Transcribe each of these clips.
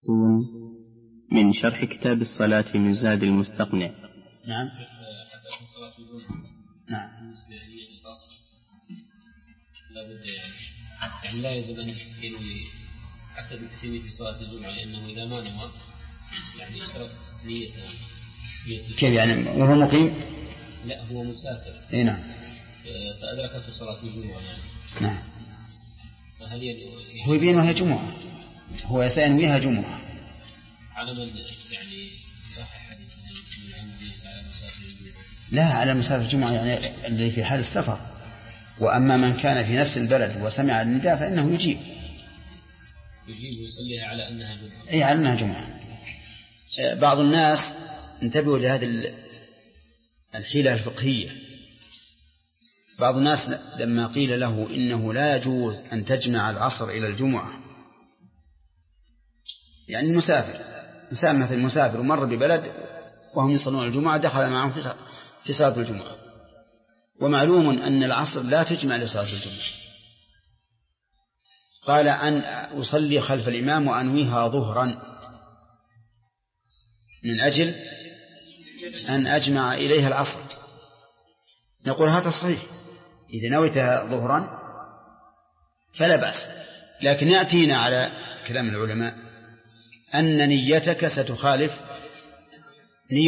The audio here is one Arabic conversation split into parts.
من شرح كتاب الصلاة من زاد المستقنع. نعم. نعم. بالنسبة للقصر لابد يعني لا يجب أن ينوي حتى بالتحريم في صلاة الجمعة، لأنه إذا ما نوى يعني اشترط نية كيف يعني وهو مقيم؟ لا هو مسافر. نعم. فأدركته صلاة الجمعة يعني. نعم. فهل هو يبينها جمعة، هو سينويها جمعة. على من يعني صحيح حديث النبي صلى الله عليه وسلم؟ لا، على مسافر الجمعة يعني اللي في حال السفر. وأما من كان في نفس البلد وسمع النداء فإنه يجيب ويصليها على أنها جمعة. أي على أنها جمعة. بعض الناس انتبهوا لهذه الحيلة الفقهية. بعض الناس لما قيل له إنه لا يجوز أن تجمع العصر إلى الجمعة، يعني المسافر إنسان مثل المسافر ومر ببلد وهم يصلون الجمعة دخل معهم في صلاة الجمعة، ومعلوم أن العصر لا تجمع لصلاة الجمعة. قال أن أصلي خلف الإمام وأنويها ظهرا من أجل أن أجمع إليها العصر. نقول هذا صحيح، إذا نويتها ظهرا فلا بأس، لكن يأتينا على كلام العلماء أن نيتك ستخالف نية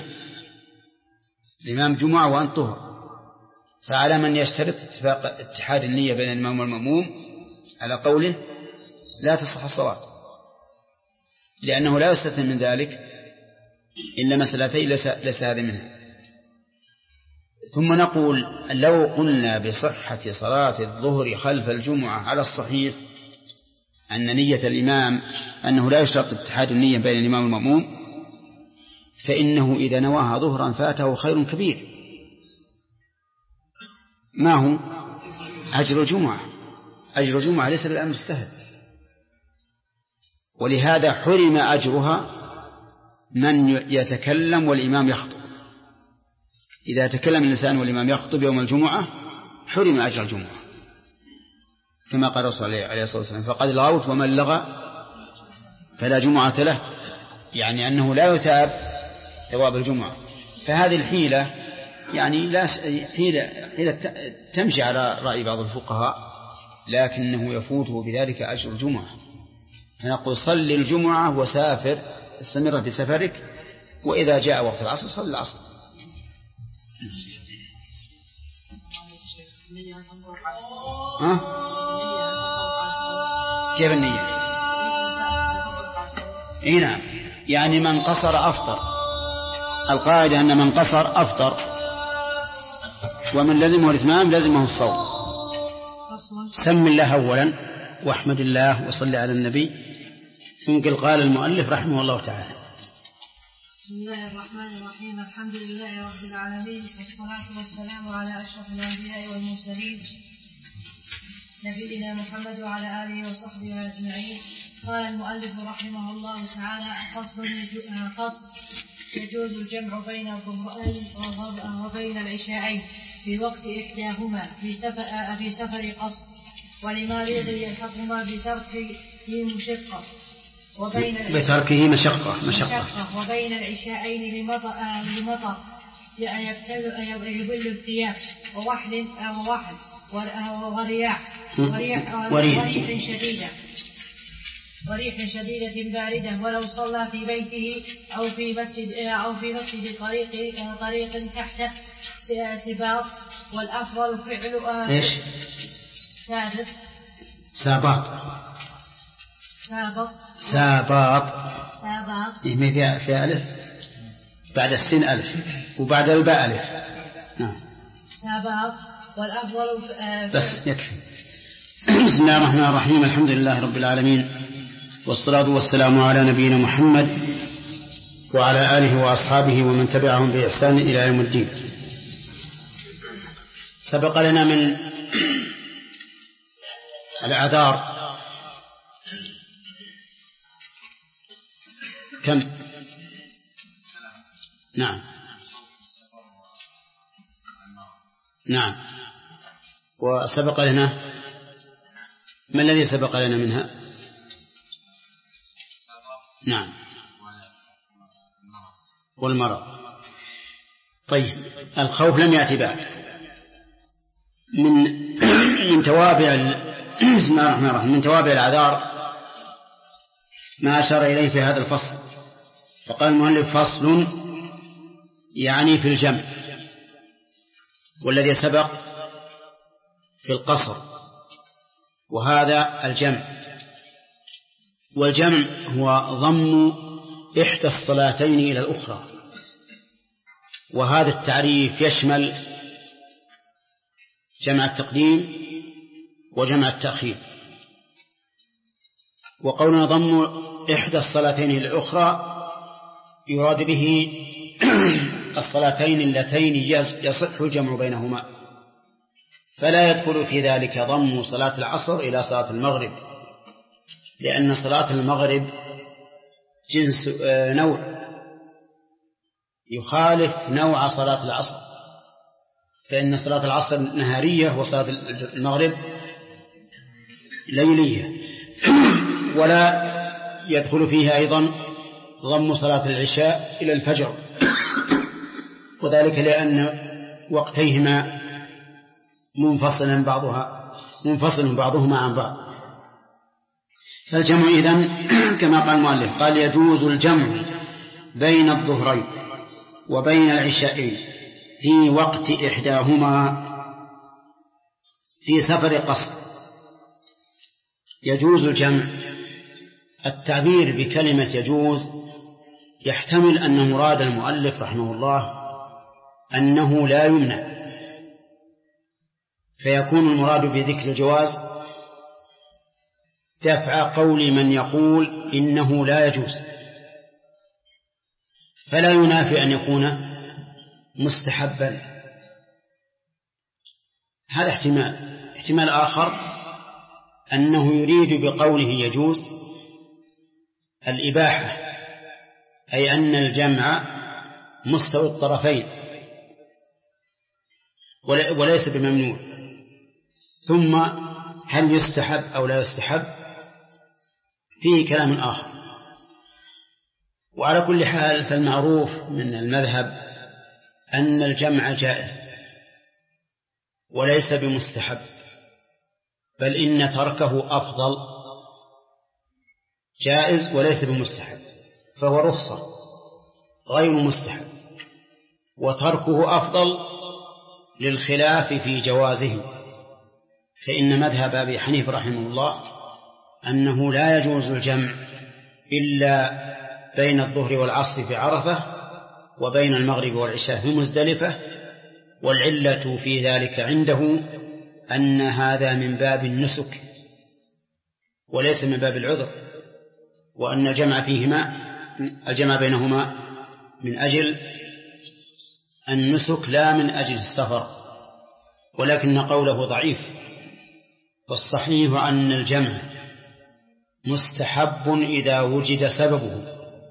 الإمام جمعة وأنت طهر، فعلى من يشترط اتحاد النية بين الإمام والمأموم على قوله لا تصح الصلاة، لأنه لا يستثنى من ذلك إلا مسألتين ليس هذا منها. ثم نقول لو قلنا بصحة صلاة الظهر خلف الجمعة على الصحيح أن نية الإمام أنه لا يشترط اتحاد النية بين الإمام والمأموم، فإنه إذا نواها ظهرا فاته خير كبير. ما هو؟ أجر الجمعة. أجر الجمعة ليس بالأمر السهل، ولهذا حرم أجرها من يتكلم والإمام يخطب. إذا تكلم الإنسان والإمام يخطب يوم الجمعة حرم أجر الجمعة، كما قال الرسول عليه الصلاة والسلام فقد لغوت ومن لغى فلا جمعة له، يعني أنه لا يثاب ثواب الجمعة. فهذه الحيلة يعني لا حيلة تمشي على رأي بعض الفقهاء، لكنه يفوته بذلك أجر الجمعة. فنقول صل الجمعة وسافر، استمر في سفرك، وإذا جاء وقت العصر صل العصر. كيف النية؟ نعم، يعني من قصر أفطر. القاعدة أن من قصر أفطر، ومن لزمه الإتمام لزمه الصوم. سم الله أولا واحمد الله وصل على النبي. ثم قال المؤلف رحمه الله تعالى: بسم الله الرحمن الرحيم. الحمد لله رب العالمين، والصلاة والسلام على أشرف الأنبياء والمرسلين نبينا محمد وعلى آله وصحبه أجمعين. قال المؤلف رحمه الله تعالى: فصل يجوز الجمع بين الظهرين وبين العشاءين في وقت إحداهما في سفر قصر، ولمريض يلحقهما بتركه مشقة، وبين العشاءين لمطر يبل الثياب ووحل وريح شديدة باردة، ولو صلى في بيته أو في مسجد طريق تحت سباط. والأفضل فعل سابط في ألف بعد السين ألف وبعد الباء ألف. نعم. سابط. والأفضل بس يكفي. بسم الله الرحمن الرحيم. الحمد لله رب العالمين، والصلاة والسلام على نبينا محمد وعلى آله وأصحابه ومن تبعهم بإحسان إلى يوم الدين. سبق لنا من الأعذار كم؟ نعم. وسبق لنا ما الذي سبق لنا منها؟ نعم والمرض. طيب الخوف لم يأتي بعد. من توابع بسم الله الرحمن الرحيم من توابع الأعذار ما أشار إليه في هذا الفصل، فقال المؤلف فصل يعني في الجمع، والذي سبق في القصر، وهذا الجمع. والجمع هو ضم إحدى الصلاتين إلى الأخرى، وهذا التعريف يشمل جمع التقديم وجمع التأخير. وقولنا ضم إحدى الصلاتين إلى الأخرى يراد به الصلاتين اللتين يصح الجمع بينهما، فلا يدخل في ذلك ضم صلاة العصر إلى صلاة المغرب، لأن صلاة المغرب جنس نوع يخالف نوع صلاة العصر، فإن صلاة العصر نهارية وصلاة المغرب ليلية. ولا يدخل فيها أيضا ضم صلاة العشاء إلى الفجر، وذلك لأن وقتيهما منفصل بعضهما عن بعض. فالجمع إذن كما قال المؤلف قال يجوز الجمع بين الظهرين وبين العشاءين في وقت إحداهما في سفر قصر. يجوز الجمع، التعبير بكلمة يجوز يحتمل أن مراد المؤلف رحمه الله أنه لا يمنع، فيكون المراد بذكر الجواز دفع قول من يقول إنه لا يجوز، فلا ينافي أن يكون مستحبا. هذا احتمال آخر أنه يريد بقوله يجوز الإباحة، أي أن الجمع مستوي الطرفين وليس بممنوع. ثم هل يستحب أو لا يستحب فيه كلام آخر. وعلى كل حال فالمعروف من المذهب أن الجمع جائز وليس بمستحب، بل إن تركه أفضل. جائز وليس بمستحب، فهو رخصة غير مستحب، وتركه أفضل للخلاف في جوازه. فإن مذهب أبي حنيفة رحمه الله أنه لا يجوز الجمع إلا بين الظهر والعصر في عرفة وبين المغرب والعشاء في مزدلفة، والعلة في ذلك عنده أن هذا من باب النسك وليس من باب العذر، وأن الجمع بينهما من أجل النسك لا من أجل السفر، ولكن قوله ضعيف. والصحيح أن الجمع مستحب إذا وجد سببه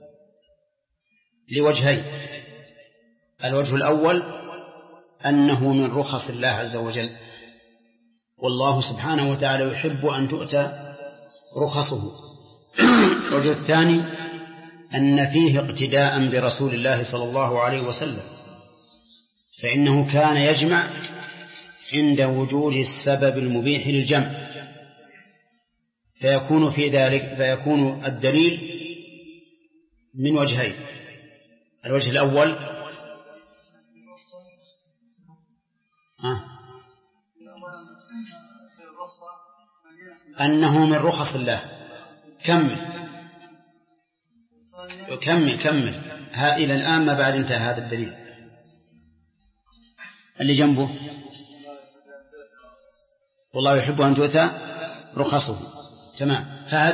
لوجهين: الوجه الأول أنه من رخص الله عز وجل، والله سبحانه وتعالى يحب أن تؤتى رخصه. الوجه الثاني أن فيه اقتداء برسول الله صلى الله عليه وسلم، فإنه كان يجمع عند وجود السبب المبيح للجمع، فيكون الدليل من وجهين: الوجه الأول أنه من رخص الله. كمل إلى الآن ما بعد انتهى هذا الدليل اللي جنبه: والله يحب أن تؤتى رخصه. تمام. فهد.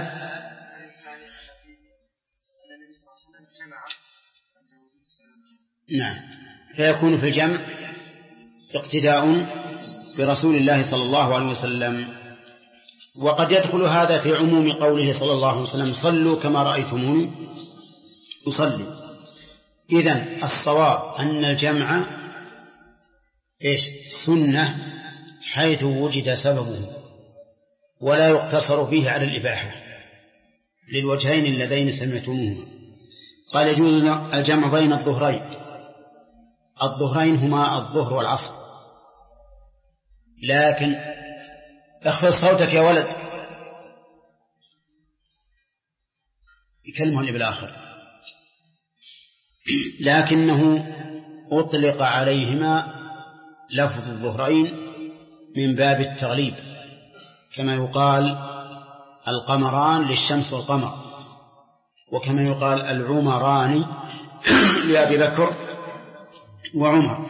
نعم، فيكون في الجمع اقتداء برسول الله صلى الله عليه وسلم. وقد يدخل هذا في عموم قوله صلى الله عليه وسلم: صلوا كما رأيتموني أصلي. إذن الصواب أن الجمع سنة حيث وجد سببه، ولا يقتصر فيه على الإباحة، للوجهين اللذين سمعتموهما. قال يجوز الجمع بين الظهرين. الظهرين هما الظهر والعصر، لكن اخفض صوتك يا ولد، يكلمه اللي بالآخر. لكنه أطلق عليهما لفظ الظهرين من باب التغليب، كما يقال القمران للشمس والقمر، وكما يقال العمران لأبي بكر وعمر.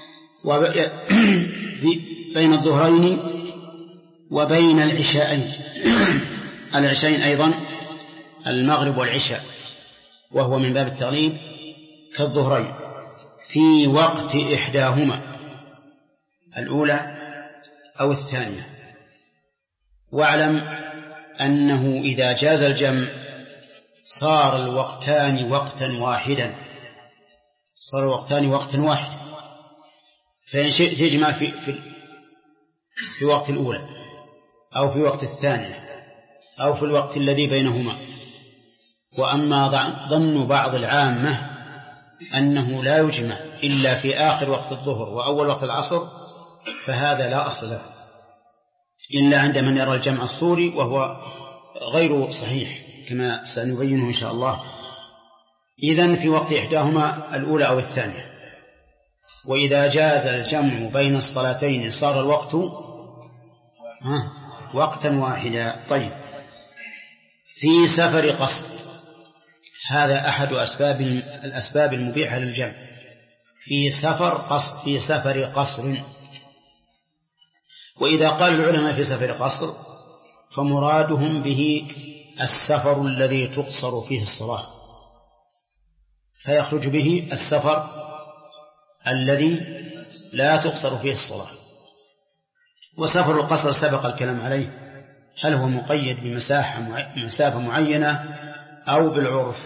بين الظهرين وبين العشاءين، العشاءين أيضا المغرب والعشاء، وهو من باب التغليب كالظهرين في وقت إحداهما، الأولى أو الثانية. واعلم أنه إذا جاز الجمع صار الوقتان وقتا واحدا، صار الوقتان وقتا واحدا. فإن شئت تجمع في وقت الأولى أو في وقت الثانية أو في الوقت الذي بينهما. وأما ظن بعض العامة أنه لا يجمع إلا في آخر وقت الظهر وأول وقت العصر، فهذا لا أصل له إلا عند من يرى الجمع الصوري، وهو غير صحيح كما سنبينه إن شاء الله. إذن في وقت إحداهما الأولى أو الثانية. وإذا جاز الجمع بين الصلاتين صار الوقت وقتا واحدا. طيب، في سفر قصر، هذا أحد الأسباب المبيحة للجمع. في سفر قصر. وإذا قال العلماء في سفر قصر فمرادهم به السفر الذي تقصر فيه الصلاة، فيخرج به السفر الذي لا تقصر فيه الصلاة. وسفر القصر سبق الكلام عليه، هل هو مقيد بمسافة معينة أو بالعرف.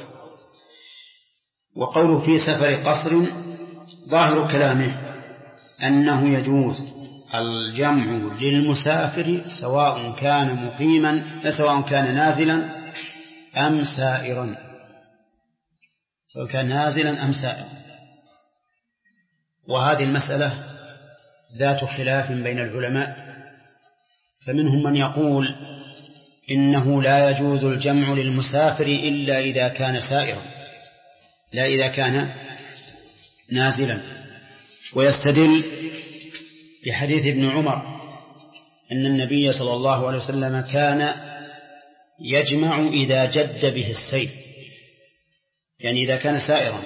وقوله في سفر قصر ظاهر كلامه أنه يجوز الجمع للمسافر سواء كان مقيما، سواء كان نازلا أم سائرا، سواء كان نازلا أم سائرا. وهذه المسألة ذات خلاف بين العلماء، فمنهم من يقول إنه لا يجوز الجمع للمسافر إلا إذا كان سائرا لا إذا كان نازلا، ويستدل بحديث ابن عمر أن النبي صلى الله عليه وسلم كان يجمع إذا جد به السيل، يعني إذا كان سائرا،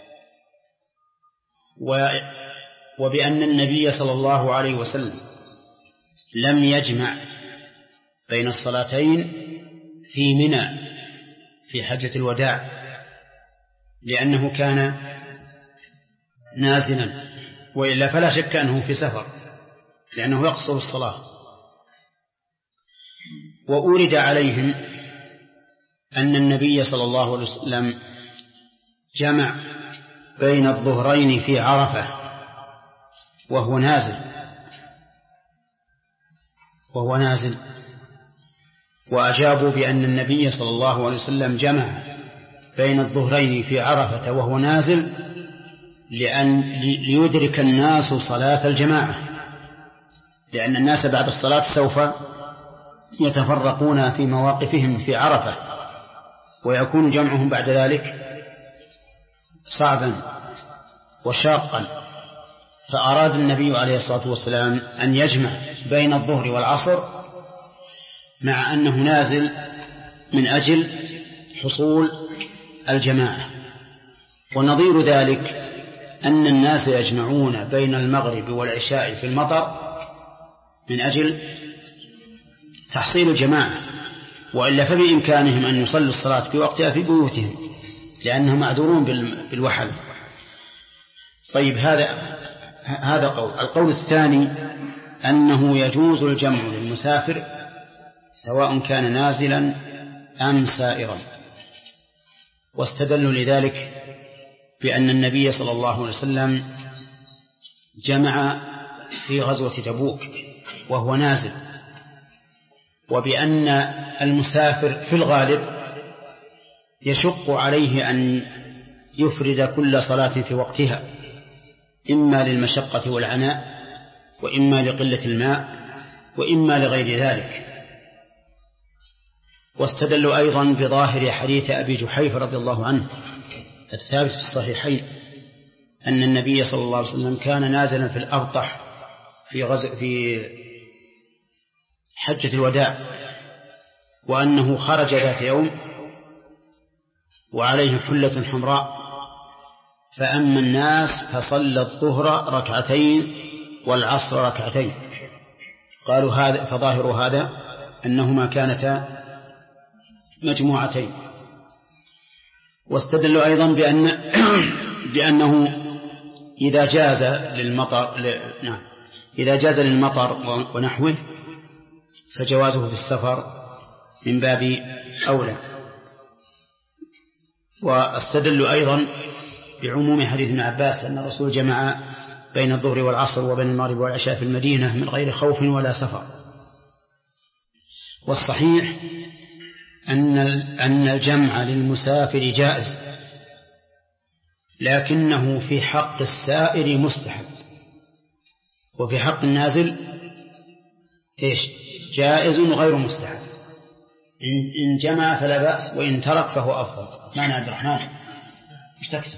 وبأن النبي صلى الله عليه وسلم لم يجمع بين الصلاتين في منى في حجة الوداع لأنه كان نازلا، وإلا فلا شك أنه في سفر لأنه يقصر الصلاة. وأورد عليهم أن النبي صلى الله عليه وسلم جمع بين الظهرين في عرفة وهو نازل، وأجابوا بأن النبي صلى الله عليه وسلم جمع بين الظهرين في عرفة وهو نازل ليدرك الناس صلاة الجماعة، لأن الناس بعد الصلاة سوف يتفرقون في مواقفهم في عرفة، ويكون جمعهم بعد ذلك صعبا وشاقا. فأراد النبي عليه الصلاة والسلام أن يجمع بين الظهر والعصر مع أنه نازل من أجل حصول الجماعة. ونظير ذلك أن الناس يجمعون بين المغرب والعشاء في المطر من أجل تحصيل الجماعة، وإلا فبإمكانهم أن يصلوا الصلاة في وقتها في بيوتهم لأنهم معذورون بالوحل. طيب، هذا قول. القول الثاني أنه يجوز الجمع للمسافر سواء كان نازلا أم سائرا، واستدلوا لذلك بأن النبي صلى الله عليه وسلم جمع في غزوة تبوك وهو نازل، وبأن المسافر في الغالب يشق عليه أن يفرد كل صلاة في وقتها، إما للمشقة والعناء، وإما لقلة الماء، وإما لغير ذلك. واستدلوا أيضا بظاهر حديث أبي جحيفة رضي الله عنه الثابت في الصحيحين أن النبي صلى الله عليه وسلم كان نازلا في الأبطح في حجة الوداع، وأنه خرج ذات يوم وعليه حلة حمراء، فأما الناس فصلى الظهر ركعتين والعصر ركعتين. قالوا هذا فظاهر هذا أنهما كانتا مجموعتين. واستدلوا أيضا بأنه إذا جاز للمطر ونحوه فجوازه في السفر من باب أولى. واستدلوا أيضا بعموم حديث ابن عباس أن الرسول جمع بين الظهر والعصر وبين المغرب والعشاء في المدينة من غير خوف ولا سفر. والصحيح أن الجمع للمسافر جائز، لكنه في حق السائر مستحب، وفي حق النازل جائز غير مستحب. إن جمع فلا بأس، وإن ترك فهو أفضل. معنى عبد الرحمن مش تكتب.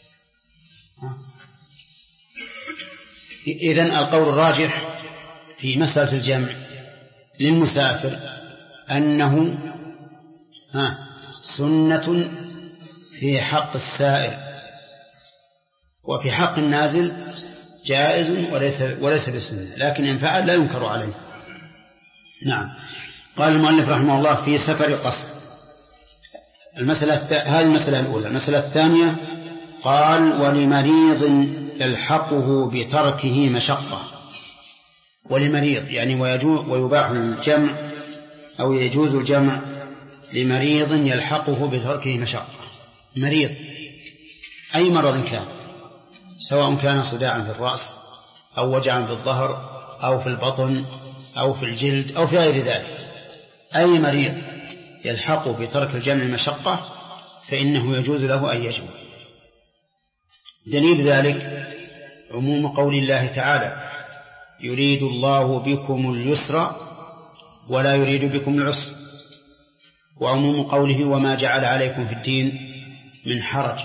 إذن القول الراجح في مسألة الجمع للمسافر أنه سنة في حق السائر، وفي حق النازل جائز وليس بسنة، لكن إن فعل لا ينكر عليه. نعم. قال المؤلف رحمه الله في سفر قصر. هذه المسألة الأولى. المسألة الثانية قال ولمريض يلحقه بتركه مشقة. ولمريض يعني ويباح الجمع أو يجوز الجمع لمريض يلحقه بتركه مشقة. مريض أي مرض كان، سواء كان صداعا في الرأس أو وجعا في الظهر أو في البطن أو في الجلد أو في غير ذلك، أي مريض يلحقه بترك الجمع مشقة فإنه يجوز له أن يجمع. دليل ذلك عموم قول الله تعالى يريد الله بكم اليسر ولا يريد بكم العسر، وعموم قوله وما جعل عليكم في الدين من حرج.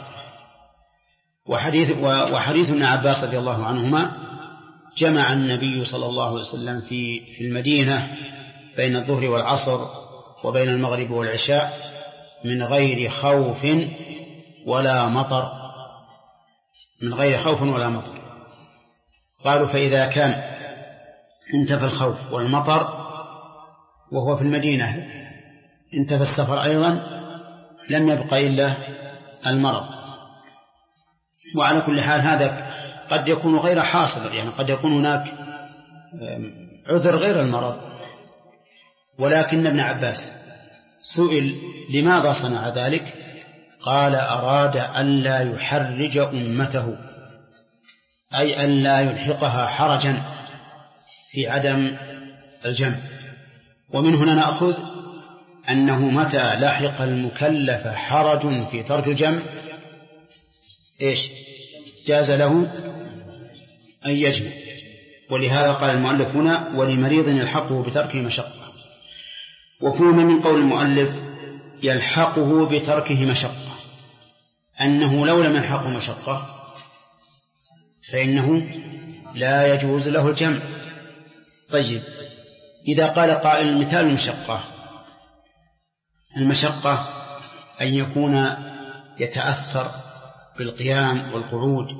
وحديث ابن عباس رضي الله عنهما جمع النبي صلى الله عليه وسلم في المدينة بين الظهر والعصر وبين المغرب والعشاء من غير خوف ولا مطر، من غير خوف ولا مطر. قالوا فإذا كان انتفى الخوف والمطر وهو في المدينة انتفى السفر أيضا لم يبقى إلا المرض. وعلى كل حال هذا قد يكون غير حاصل، يعني قد يكون هناك عذر غير المرض. ولكن ابن عباس سئل لماذا صنع ذلك، قال أراد ألا يحرج أمته، أي ألا يلحقها حرجا في عدم الجمع. ومن هنا نأخذ أنه متى لحق المكلف حرج في ترك الجمع جاز له أن يجمع. ولهذا قال المؤلف هنا ولمريض يلحقه بتركه مشقة. وفهم من قول المؤلف يلحقه بتركه مشقة أنه لو لم يلحقه مشقة فإنه لا يجوز له الجمع. طيب إذا قال قائل مثال المشقة أن يكون يتأثر بالقيام والقعود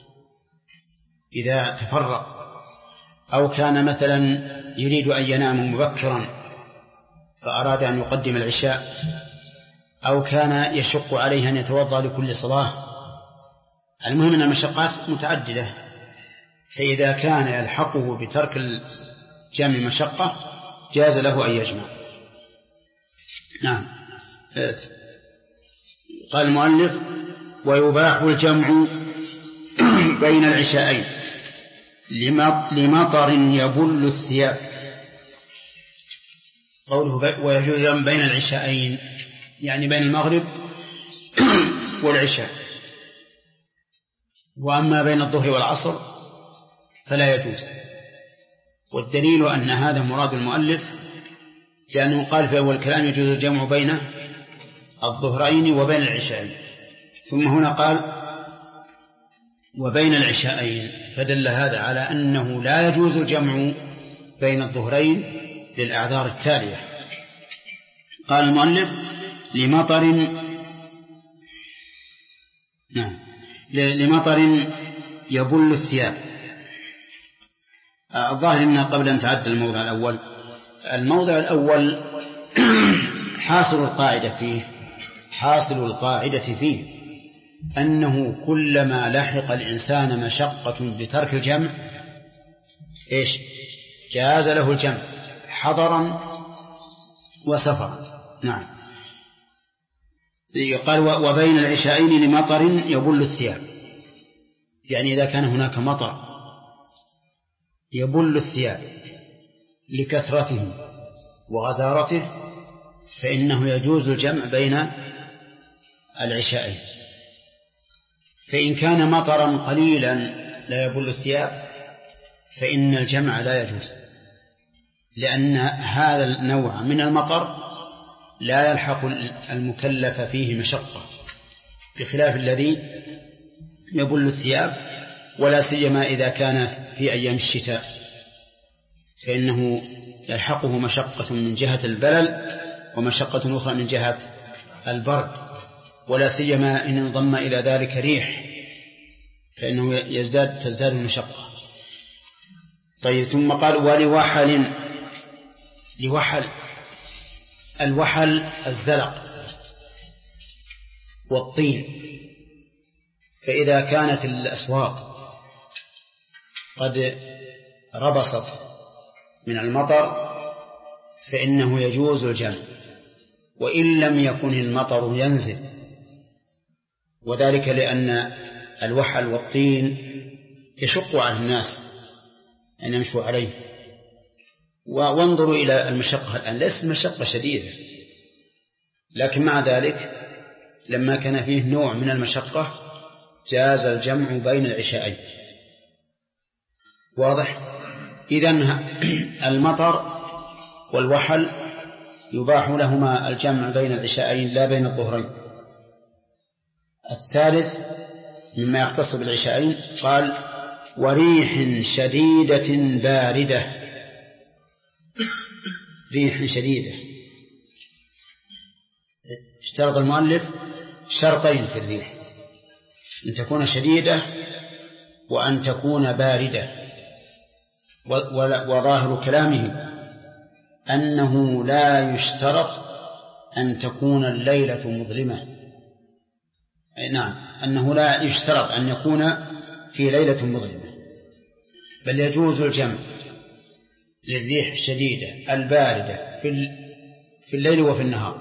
إذا تفرق، أو كان مثلا يريد أن ينام مبكرا فأراد أن يقدم العشاء، أو كان يشق عليه أن يتوضأ لكل صلاة. المهم أن المشقات متعددة، فإذا كان يلحقه بترك الجمع مشقة جاز له أن يجمع. نعم. قال المؤلف ويباح الجمع بين العشاءين لمطر يبل الثياب. قوله ويجوز بين العشاءين يعني بين المغرب والعشاء. وأما بين الظهر والعصر فلا يجوز، والدليل أن هذا مراد المؤلف، لأنه قال في أول الكلام يجوز الجمع بين الظهرين وبين العشاءين، ثم هنا قال وبين العشاءين، فدل هذا على أنه لا يجوز الجمع بين الظهرين للأعذار التالية. قال المؤلف لمطر يبل الثياب. الظاهر أنه قبل أن تعد الموضع الأول حاصل القاعدة فيه أنه كلما لحق الإنسان مشقة بترك الجمع جاز له الجمع حضرا وسفرا. نعم. قال وبين العشاءين لمطر يبل الثياب، يعني إذا كان هناك مطر يبل الثياب لكثرته وغزارته فإنه يجوز الجمع بين العشاءين. فإن كان مطرا قليلا لا يبل الثياب فإن الجمع لا يجوز، لأن هذا النوع من المطر لا يلحق المكلف فيه مشقة، بخلاف الذي يبل الثياب، ولا سيما إذا كان في أيام الشتاء فإنه يلحقه مشقة من جهة البلل ومشقة أخرى من جهة البرد، ولا سيما إن انضم إلى ذلك ريح فإنه تزداد المشقة. طيب، ثم قال لوحل الوحل الزلق والطين، فإذا كانت الأسواق قد ربصت من المطر فإنه يجوز الجمع، وإن لم يكن المطر ينزل، وذلك لأن الوحل والطين يشق على الناس أن يمشوا عليه. وانظروا إلى المشقة الآن، ليست مشقة شديدة، لكن مع ذلك لما كان فيه نوع من المشقة جاز الجمع بين العشاءين. واضح؟ إذن المطر والوحل يباح لهما الجمع بين العشاءين لا بين الظهرين. الثالث مما يختص بالعشاءين قال وريح شديدة باردة. ريح شديدة، اشترط المؤلف شرطين في الريح: أن تكون شديدة وأن تكون باردة. وظاهر كلامه أنه لا يشترط أن تكون الليلة مظلمة. نعم، أنه لا يشترط أن يكون في ليلة مظلمة، بل يجوز الجمع للريح الشديدة الباردة في الليل وفي النهار.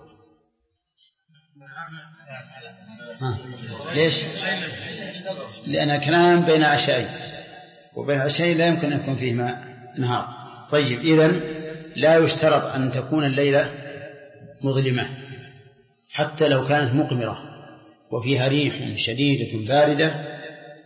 ليش؟ لأن كلام بين عشاءين، وبين عشاءين لا يمكن أن يكون فيهما نهار. طيب، إذن لا يشترط أن تكون الليلة مظلمة حتى لو كانت مقمرة وفيها ريح شديدة باردة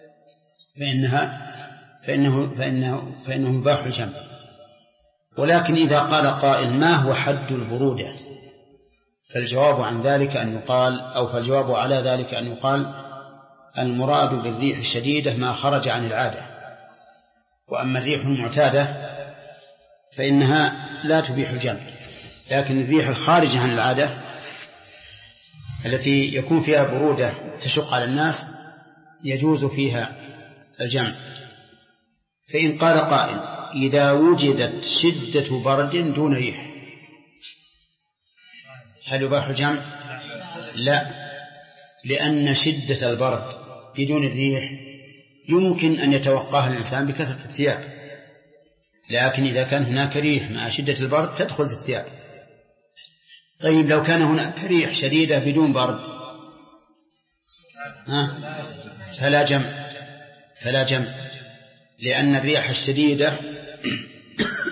فإنه مباح الجمع. ولكن إذا قال قائل ما هو حد البرودة؟ فالجواب عن ذلك أن يقال، أو فالجواب على ذلك أن يقال المراد بالريح الشديدة ما خرج عن العادة، وأما الريح المعتادة فإنها لا تبيح الجمع. لكن الريح الخارجة عن العادة التي يكون فيها برودة تشق على الناس يجوز فيها الجمع. فإن قال قائل إذا وجدت شدة برد دون ريح هل يباح الجمع؟ لا، لأن شدة البرد بدون الريح يمكن أن يتوقاها الإنسان بكثرة الثياب، لكن إذا كان هناك ريح مع شدة البرد تدخل في الثياب. طيب، لو كان هناك ريح شديدة بدون برد فلا جمع، لأن الريح الشديدة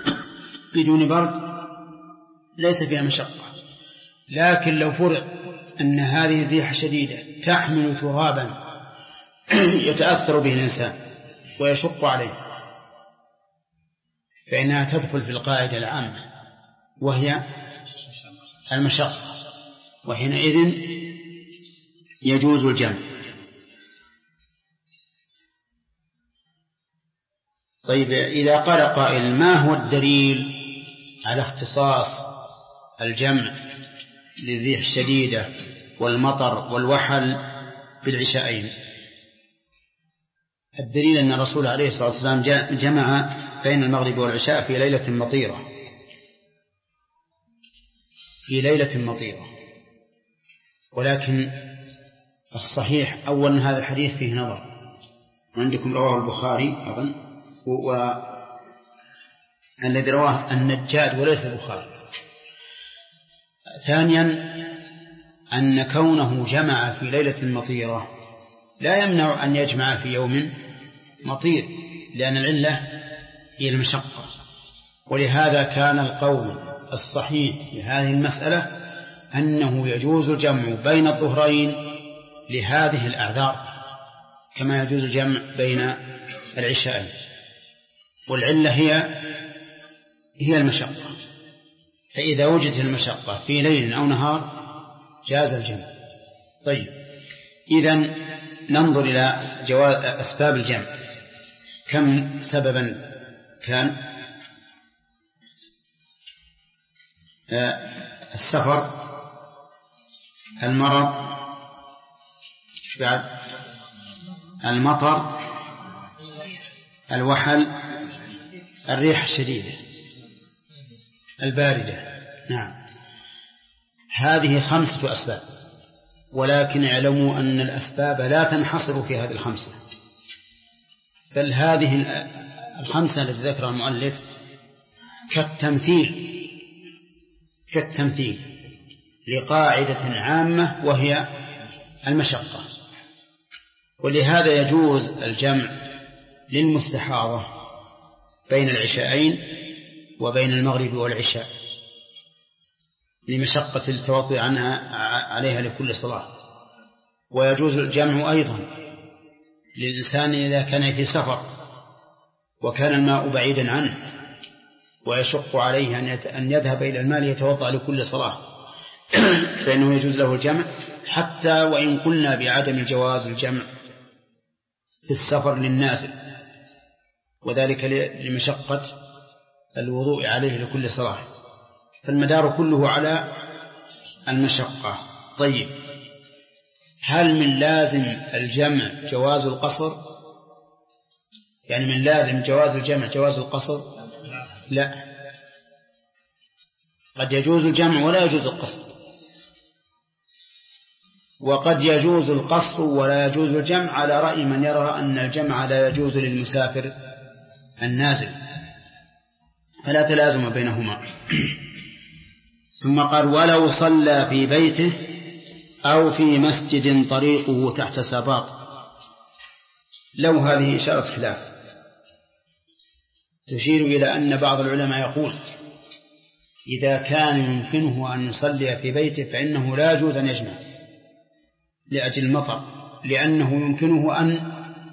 بدون برد ليس فيها مشقة. لكن لو فرض أن هذه الريح شديدة تحمل ترابا يتأثر به الإنسان ويشق عليه، فإنها تدخل في القاعدة العامة وهي المشقة، وحينئذ يجوز الجمع. طيب، إذا قال قائل ما هو الدليل على اختصاص الجمع للريح الشديدة والمطر والوحل بالعشاءين؟ الدليل أن الرسول عليه الصلاة والسلام جمع بين المغرب والعشاء في ليلة مطيرة، ولكن الصحيح أولا هذا الحديث فيه نظر، عندكم رواه البخاري أظن، والذي رواه النجاد وليس البخاري. ثانيا أن كونه جمع في ليلة مطيرة لا يمنع أن يجمع في يوم مطير، لأن العلة هي المشقة. ولهذا كان القول الصحيح في هذه المسألة أنه يجوز الجمع بين الظهرين لهذه الأعذار كما يجوز الجمع بين العشاءين، والعلة هي المشقة. فإذا وجدت المشقة في ليل أو نهار جاز الجمع. طيب، إذن ننظر إلى أسباب الجمع. كم سببا كان؟ السفر، المرض، المطر، الوحل، الريح الشديدة، الباردة. نعم، هذه 5 أسباب، ولكن اعلموا أن الأسباب لا تنحصر في هذه 5، بل هذه 5 التي ذكرها المؤلف كالتمثيل لقاعدة عامة وهي المشقة. ولهذا يجوز الجمع للمستحاضة بين العشاءين وبين المغرب والعشاء لمشقة التوضؤ عليها لكل صلاة. ويجوز الجمع أيضا للإنسان إذا كان في سفر وكان الماء بعيدا عنه ويشق عليه أن يذهب إلى الماء يتوضأ لكل صلاة فإنه يجوز له الجمع، حتى وإن قلنا بعدم جواز الجمع في السفر للنازل، وذلك لمشقة الوضوء عليه لكل صلاة، فالمدار كله على المشقة. طيب، هل من لازم الجمع جواز القصر؟ يعني من لازم جواز الجمع جواز القصر؟ لا، قد يجوز الجمع ولا يجوز القصر، وقد يجوز القصر ولا يجوز الجمع، على رأي من يرى أن الجمع لا يجوز للمسافر النازل، فلا تلازم بينهما. ثم قال ولو صلى في بيته أو في مسجد طريقه تحت سباط. لو هذه إشارة خلاف تشير إلى أن بعض العلماء يقول إذا كان يمكنه أن يصلي في بيته فإنه لا يجوز أن يجمع لأجل المطر، لأنه يمكنه أن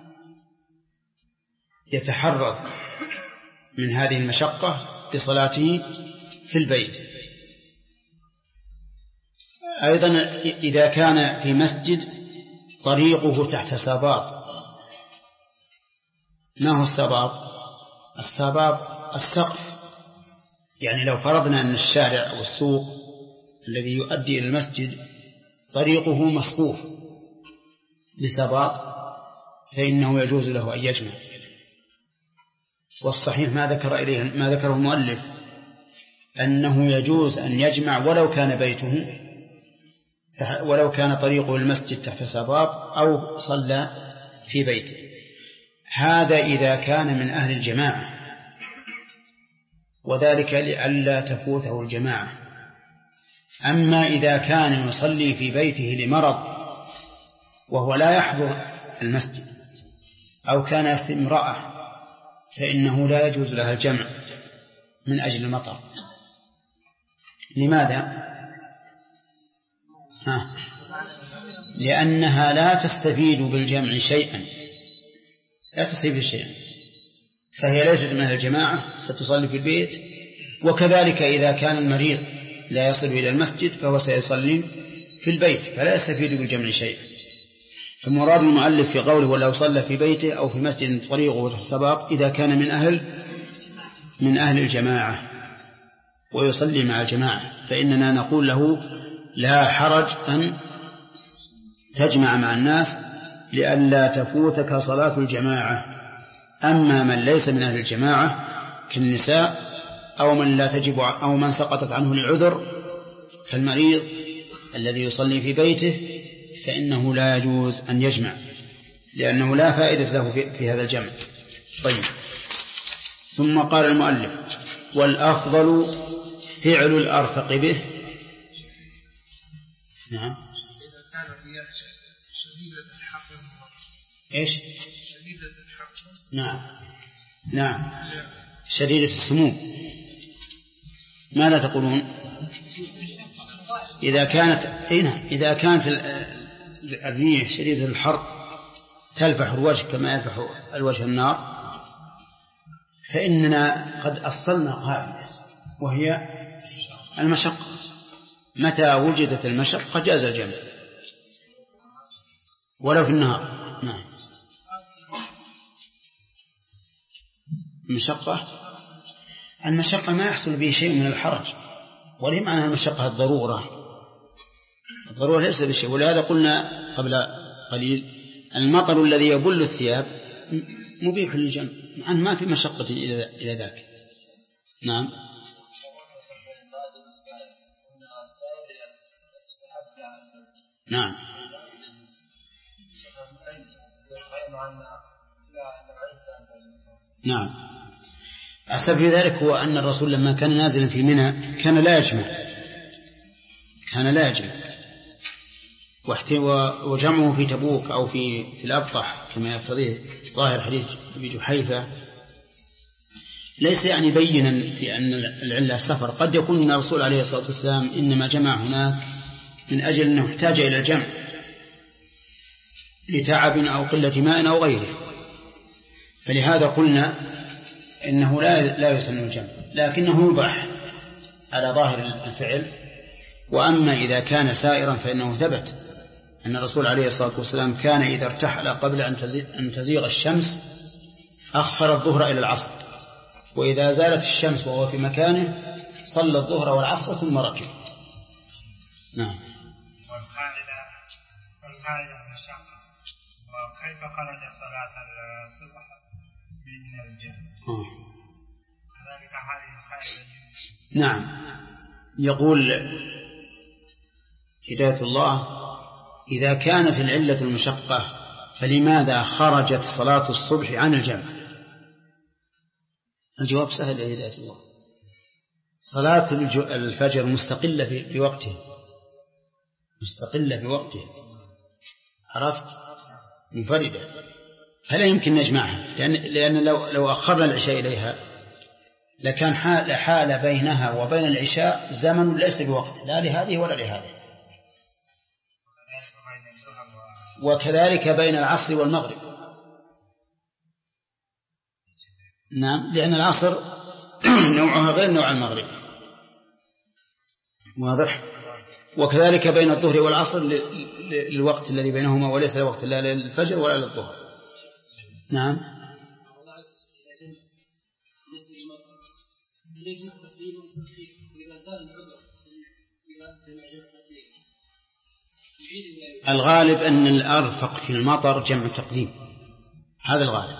يتحرز من هذه المشقة بصلاته في البيت. أيضا إذا كان في مسجد طريقه تحت سباط. ما هو السباط؟ السباط السقف، يعني لو فرضنا أن الشارع أو السوق الذي يؤدي إلى المسجد طريقه مسقوف بسباط فإنه يجوز له أن يجمع. والصحيح ما ذكره المؤلف أنه يجوز أن يجمع ولو كان طريقه المسجد تحت سباط أو صلى في بيته. هذا إذا كان من أهل الجماعة، وذلك لئلا تفوته الجماعة. أما إذا كان يصلي في بيته لمرض وهو لا يحضر المسجد أو كانت امرأة فإنه لا يجوز لها الجمع من أجل المطر. لماذا؟ لأنها لا تستفيد بالجمع شيئا، لا تستفيد شيئا، فهي ليست من الجماعة، ستصلي في البيت. وكذلك إذا كان المريض لا يصل إلى المسجد فهو سيصلي في البيت، فلا يستفيد بالجمع شيئا. فمراد المؤلف في قوله ولو صلى في بيته أو في مسجد طريقه السباق إذا كان من أهل الجماعة ويصلي مع الجماعة، فإننا نقول له لا حرج أن تجمع مع الناس لئلا تفوتك صلاة الجماعة. أما من ليس من أهل الجماعة كالنساء أو من لا تجب أو من سقطت عنه العذر كالمريض الذي يصلي في بيته فإنه لا يجوز أن يجمع لأنه لا فائدة له في هذا الجمع. طيب، ثم قال المؤلف والأفضل فعل الأرفق به. نعم. إيش؟ نعم شديدة السموم. ماذا تقولون؟ إذا كانت الريح شديدة الحر تلفح الوجه كما يلفح الوجه النار فإننا قد أصلنا قاعدة وهي المشقة. متى وجدت المشقة جاز الجمع ولو في النهار. نعم. المشقة ما يحصل به شيء من الحرج، وليه معنى المشقة الضرورة ليس بشيء. ولهذا قلنا قبل قليل المطر الذي يبل الثياب مبيح للجمع أن ما في مشقة إلى ذاك. نعم. نعم. نعم. السبب في ذلك هو أن الرسول لما كان نازلا في منى كان لا يجمع وجمعه في تبوك أو في الأبطح كما يقتضيه ظاهر حديث أبي جحيفة ليس يعني بينا في أن العلة السفر. قد يكون أن الرسول عليه الصلاة والسلام إنما جمع هناك من أجل أنه احتاج إلى الجمع لتعب أو قلة ماء أو غيره، فلهذا قلنا إنه لا يسن الجمع لكنه يباح على ظاهر الفعل. وأما إذا كان سائرا فإنه ثبت أن الرسول عليه الصلاة والسلام كان إذا ارتحل قبل أن تزيغ الشمس أخر الظهر إلى العصر، وإذا زالت الشمس وهو في مكانه صلى الظهر والعصر ثم ركب. نعم. والقاعدة المشقة، وكيف خرج صلاة الصبح من الجهل كذلك هذه القاعدة. نعم. يقول هداية الله إذا كانت العلة المشقة فلماذا خرجت صلاة الصبح عن الجمع؟ الجواب سهل يا هداية الله. صلاة الفجر مستقلة في وقتها عرفت منفردة فلا يمكن نجمعها لأن لو أخرنا العشاء إليها لكان حال بينها وبين العشاء زمن ليس بوقت لا لهذه ولا لهذه. وكذلك بين العصر والمغرب. نعم لأن العصر نوعها غير نوع المغرب واضح. وكذلك بين الظهر والعصر للوقت الذي بينهما وليس لوقت لا للفجر ولا للظهر. نعم. الغالب أن الأرفق في المطر جمع تقديم، هذا الغالب.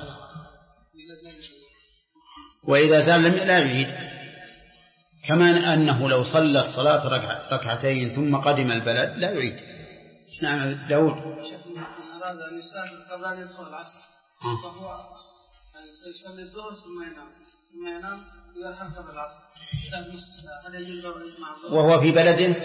وإذا زال لا يعيد، كما أنه لو صلى الصلاة ركعتين ثم قدم البلد لا يعيد. نعم داود. أراد أن يسافر قبل أن يدخل العصر فهو سيصلي الظهر ثم ينام إذا حفظ العصر وهو في بلد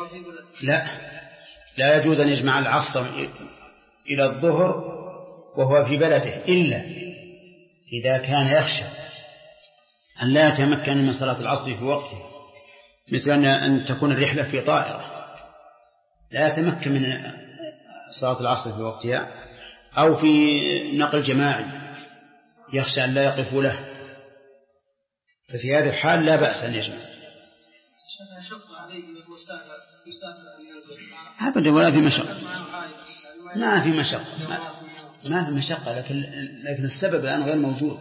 لا يجوز أن يجمع العصر إلى الظهر وهو في بلده إلا إذا كان يخشى أن لا يتمكن من صلاة العصر في وقته، مثل أن تكون الرحلة في طائرة لا يتمكن من صلاة العصر في وقتها، أو في نقل جماعي يخشى أن لا يقفوا له، ففي هذه الحال لا بأس أن يجمع. أبدا ولا في مشقة، ما في مشقة، ما في مشقة، لكن السبب الآن غير موجود.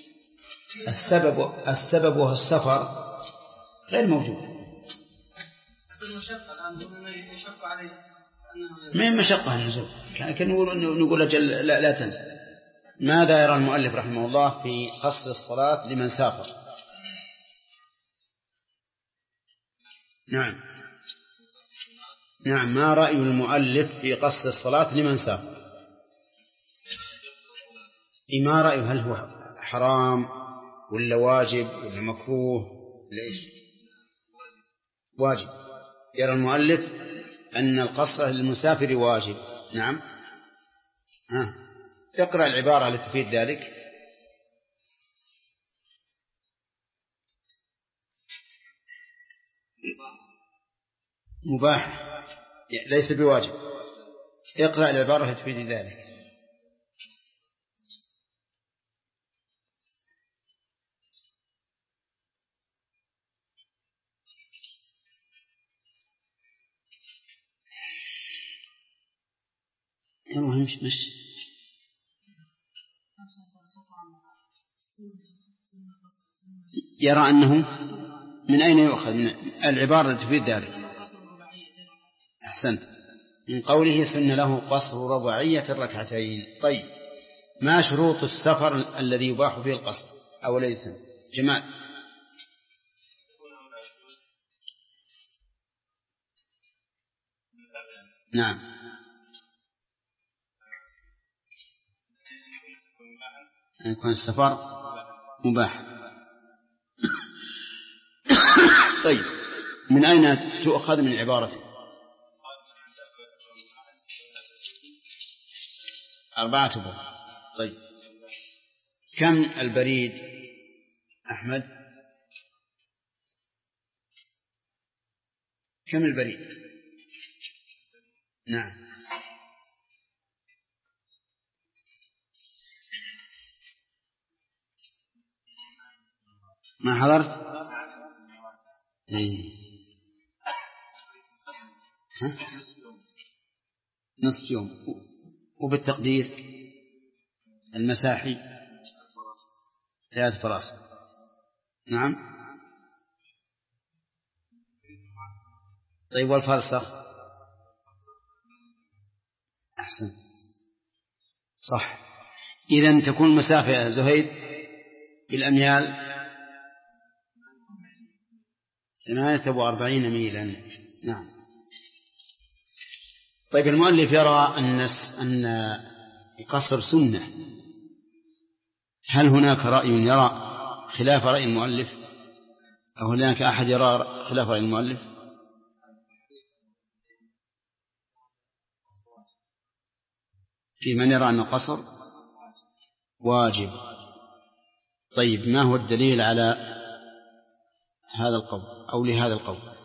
السبب وهو السفر غير موجود. ما مشقة النزول، كان نقول أجل لا تنسى. ماذا يرى المؤلف رحمه الله في قصر الصلاة لمن سافر؟ نعم، ما رأي المؤلف في قصر الصلاة لمن سافر؟ ما رأيه، هل هو حرام ولا واجب ولا مكروه ليش؟ واجب. يرى المؤلف أن القصر للمسافر واجب. نعم. اقرأ العبارة التي تفيد ذلك. مباح ليس بواجب. اقرأ العبارة التي تفيد ذلك. يرى أنه من أين يؤخذ من العبارة التي تفيد ذلك؟ أحسنت، من قوله سن له قصر رباعية الركعتين. طيب، ما شروط السفر الذي يباح فيه القصر أو ليس؟ جمال. نعم. يكون السفر مباح. طيب، من أين تؤخذ من عبارته؟ 4 أبواب. طيب، كم البريد أحمد؟ كم البريد؟ نعم. ما حضرت؟ نصف يوم. وبالتقدير المساحي 3 فراسخ. نعم. طيب، والفرسخ؟ أحسن، صح. إذن تكون مسافة يا زهيد بالأميال 48 ميلا. نعم. طيب، المؤلف يرى أن القصر سنة. هل هناك رأي يرى خلاف رأي المؤلف، أو هناك أحد يرى خلاف رأي المؤلف؟ في من يرى أن القصر واجب. طيب، ما هو الدليل على هذا القول أو لهذا القول؟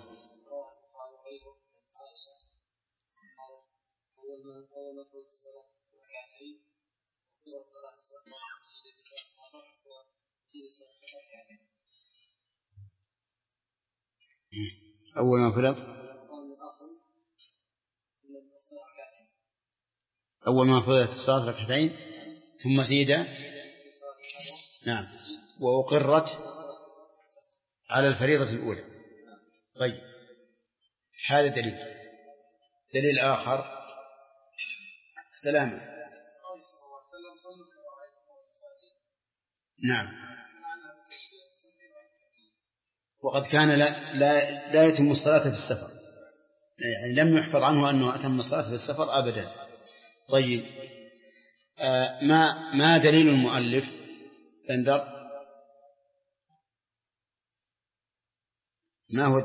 أول ما فرض الصلاة ركعتين ثم زيد. نعم، وأقرت على الفريضة الأولى. طيب، هذا دليل آخر. سلامة. نعم، وقد كان لا يتم الصلاة في السفر، يعني لم يحفظ عنه أنه أتم الصلاة في السفر أبدا. طيب، ما دليل المؤلف بندر؟ ما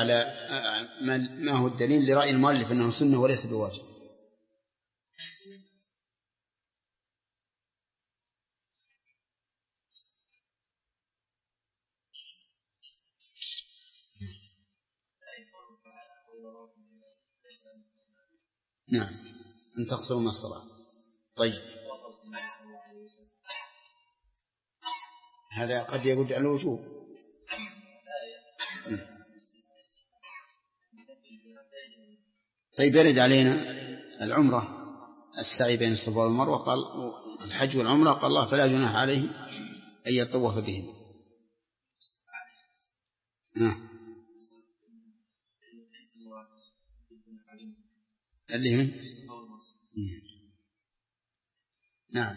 هو الدليل لرأي المؤلف أنه سنة وليس بواجب؟ نعم، أن تقصروا من الصلاة. طيب، هذا قد يقول على الوجوب. طيب، يرد علينا العمرة، السعي بين الصفا والمروة، قال الحج والعمرة، قال الله فلا جناح عليه أن يطوف بهم. اللي هم نعم.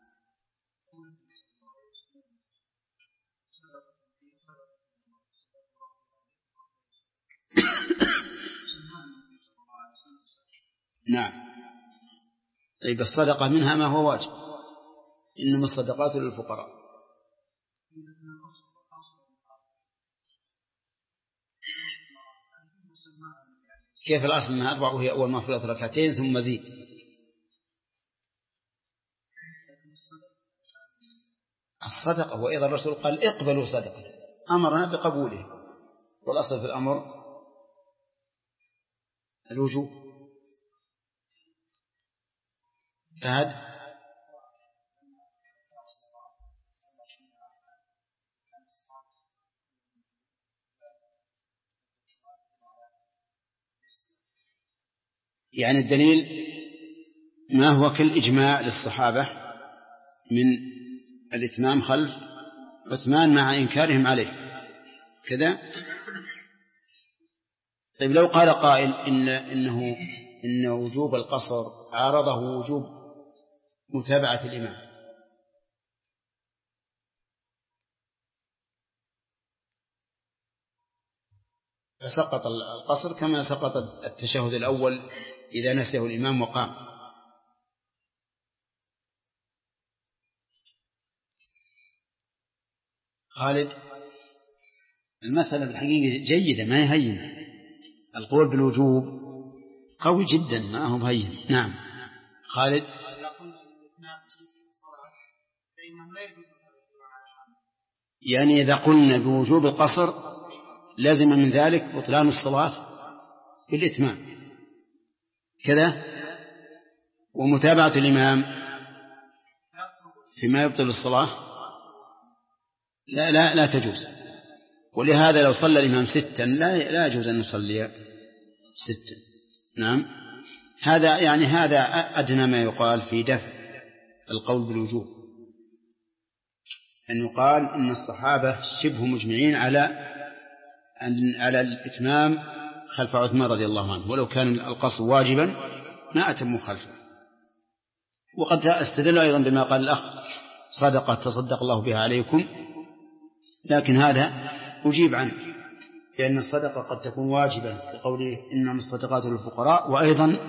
نعم. طيب، الصدقة منها ما هو واجب، إنما الصدقات للفقراء. كيف الأصل منها 4 وهي أول ما فرضت ركعتين ثم مزيد؟ الصدقة، وإذا الرسول قال اقبلوا صدقة، أمرنا بقبوله، والأصل في الأمر الوجوب. فهد يعني الدليل ما هو كالإجماع للصحابة من الإتمام خلف عثمان مع إنكارهم عليه كذا. طيب، لو قال قائل إن وجوب القصر عارضه وجوب متابعة الإمام، فسقط القصر كما سقط التشهد الأول إذا نسيه الإمام وقام. خالد، المسألة بالحقيقة جيدة، ما هي هينة، القول بالوجوب قوي جدا، ما هو هين. نعم خالد. يعني إذا قلنا بوجوب القصر لازم من ذلك بطلان الصلاة بالإتمام كذا، ومتابعة الإمام فيما يبطل الصلاة لا تجوز. ولهذا لو صلى الإمام 6 لا يجوز أن نصلي 6. نعم، هذا أدنى ما يقال في دفع القول بالوجوب، أن يقال إن الصحابة شبه مجمعين على الإتمام خلف عثمان رضي الله عنه، ولو كان القصر واجبا ما أتموا خلفه. وقد استدل أيضا بما قال الأخ صدقة تصدق الله بها عليكم، لكن هذا أجيب عنه، لأن الصدقة قد تكون واجبة كقوله إنما الصدقات للفقراء، وأيضا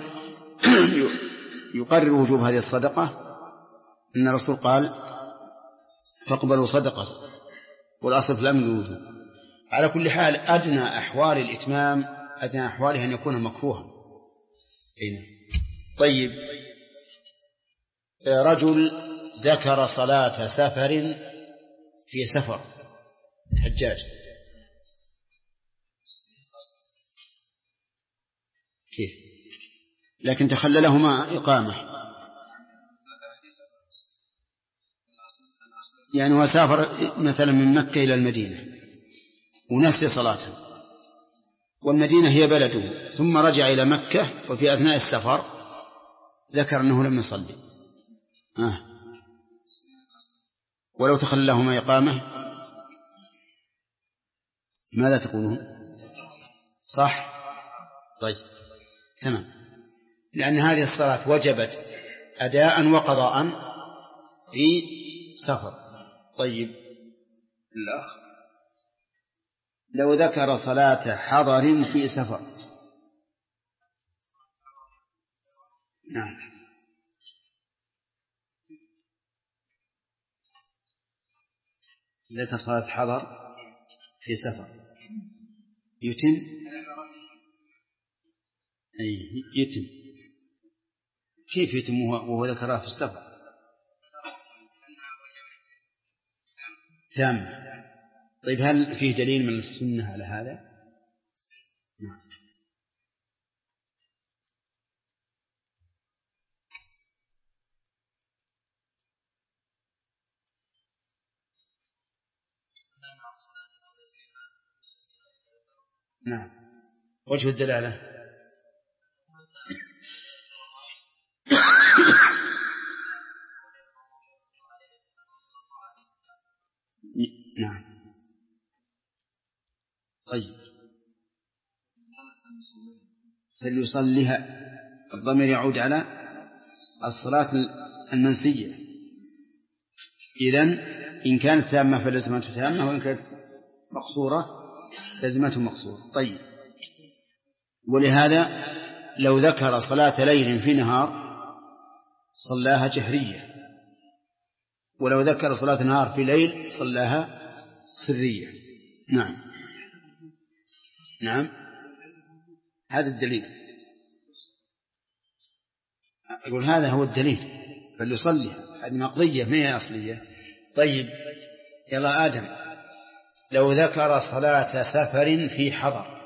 يقرر وجوب هذه الصدقة إن الرسول قال فاقبلوا صدقة، والأصل في الأمر الوجوب. على كل حال أدنى أحوال الإتمام أدنى أحواله أن يكون مكروها. طيب، رجل ذكر صلاة سفر في سفر حجاج، كيف؟ لكن تخللهما إقامة، يعني وسافر مثلا من مكة إلى المدينة ونسي صلاة، والمدينة هي بلده، ثم رجع إلى مكة وفي أثناء السفر ذكر أنه لم يصلي، ولو تخللهما إقامة ماذا تقولون؟ صح؟ طيب، تمام، لأن هذه الصلاة وجبت أداء وقضاء في سفر. طيب، الأخ لو ذكر صلاة حضر في سفر. نعم، ذكر صلاة حضر في سفر يتم، يتم. كيف يتم وهو ذكرها في السفر؟ تام. طيب، هل فيه دليل من السنة على هذا؟ نعم. نعم. وجه الدلالة نعم. طيب فليصليها الضمير يعود على الصلاة المنسية. إذن إن كانت تامة فلزمته تامة، وإن كانت مقصورة لزمته مقصورة. طيب ولهذا لو ذكر صلاة ليل في نهار صلاها جهرية، ولو ذكر صلاة نهار في ليل صلاها سرية. نعم نعم هذا الدليل. أقول هذا هو الدليل فليصليها، هذه مقضية ما هي أصلية. طيب يلا آدم، لو ذكر صلاة سفر في حضر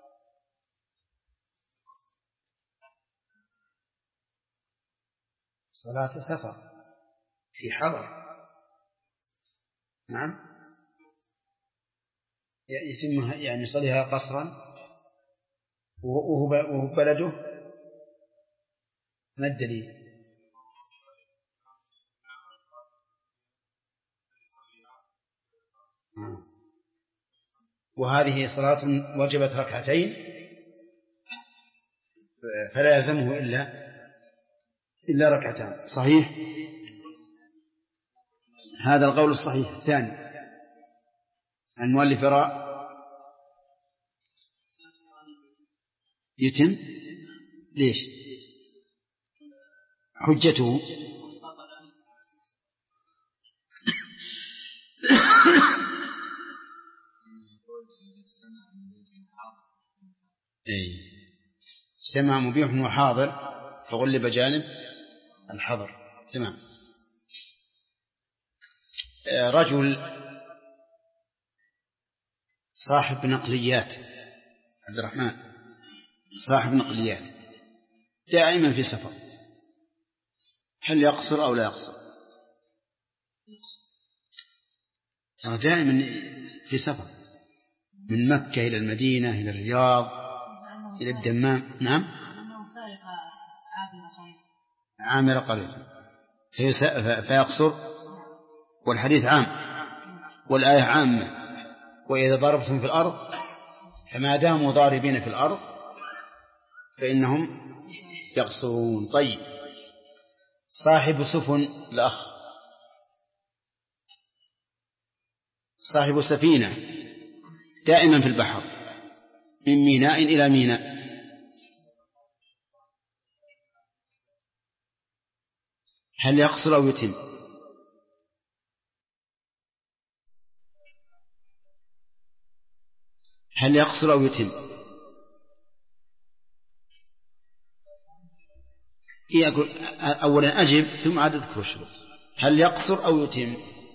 صلاة سفر في حضر نعم يتمها يعني يصليها قصرا وهو بلده، ما الدليل؟ وهذه صلاة وجبت ركعتين فلا يلزمه إلا ركعتان. صحيح، هذا القول الصحيح. الثاني المؤلف يرى يتم. ليش؟ حجته سمع مبيح وحاضر فغلب جانب الحضر. تمام. رجل صاحب نقليات، عبد الرحمن صاحب نقليات دائما في سفر، هل يقصر أو لا يقصر؟ دائما في سفر من مكة إلى المدينة إلى الرياض إلى الدمام. نعم عامر قرية فيقصر، والحديث عام والآية عامة، وإذا ضربتم في الأرض فما داموا ضاربين في الأرض فإنهم يقصرون. طيب صاحب سفن الأخ، صاحب سفينة دائما في البحر من ميناء إلى ميناء، هل يقصر أو يتم؟ هل يقصر أو يتم؟ يقول أولا أجب ثم عاد اذكر الشروط. هل يقصر أو يتم؟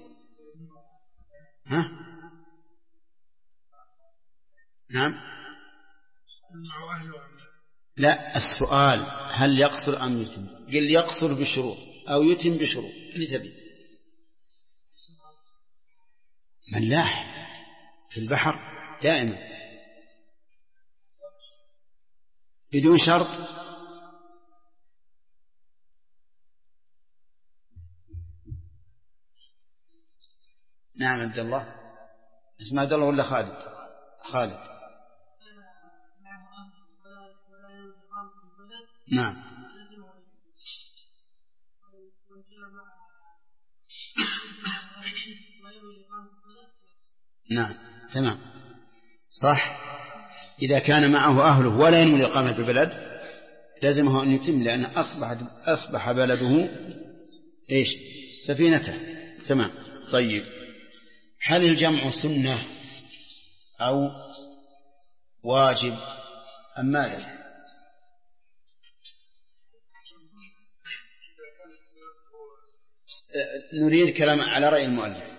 ها؟ نعم لا، السؤال هل يقصر أم يتم؟ قل يقصر بشروط أو يتم بشروط اللي تبي. ملاح في البحر دائما بدون شرط. نعم عبد الله، اسمه عبد الله ولا خالد؟ خالد. نعم نعم تمام صح. إذا كان معه أهله ولا ينوي الإقامة بالبلد لازمه أن يتم، لأن أصبح بلده إيش؟ سفينته. تمام. طيب هل الجمع سنة أو واجب أم ماذا؟ نريد كلام على رأي المؤلف.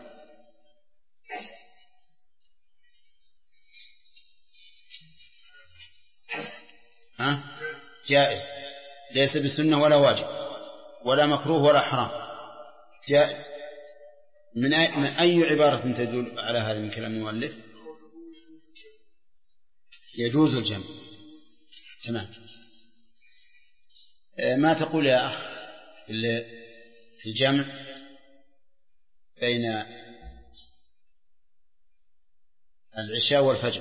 جائز، ليس بسنة ولا واجب ولا مكروه ولا حرام، جائز. من أي عبارة تدل على هذا من كلام المؤلف؟ يجوز الجمع. تمام. ما تقول يا أخ في الجمع بين العشاء والفجر؟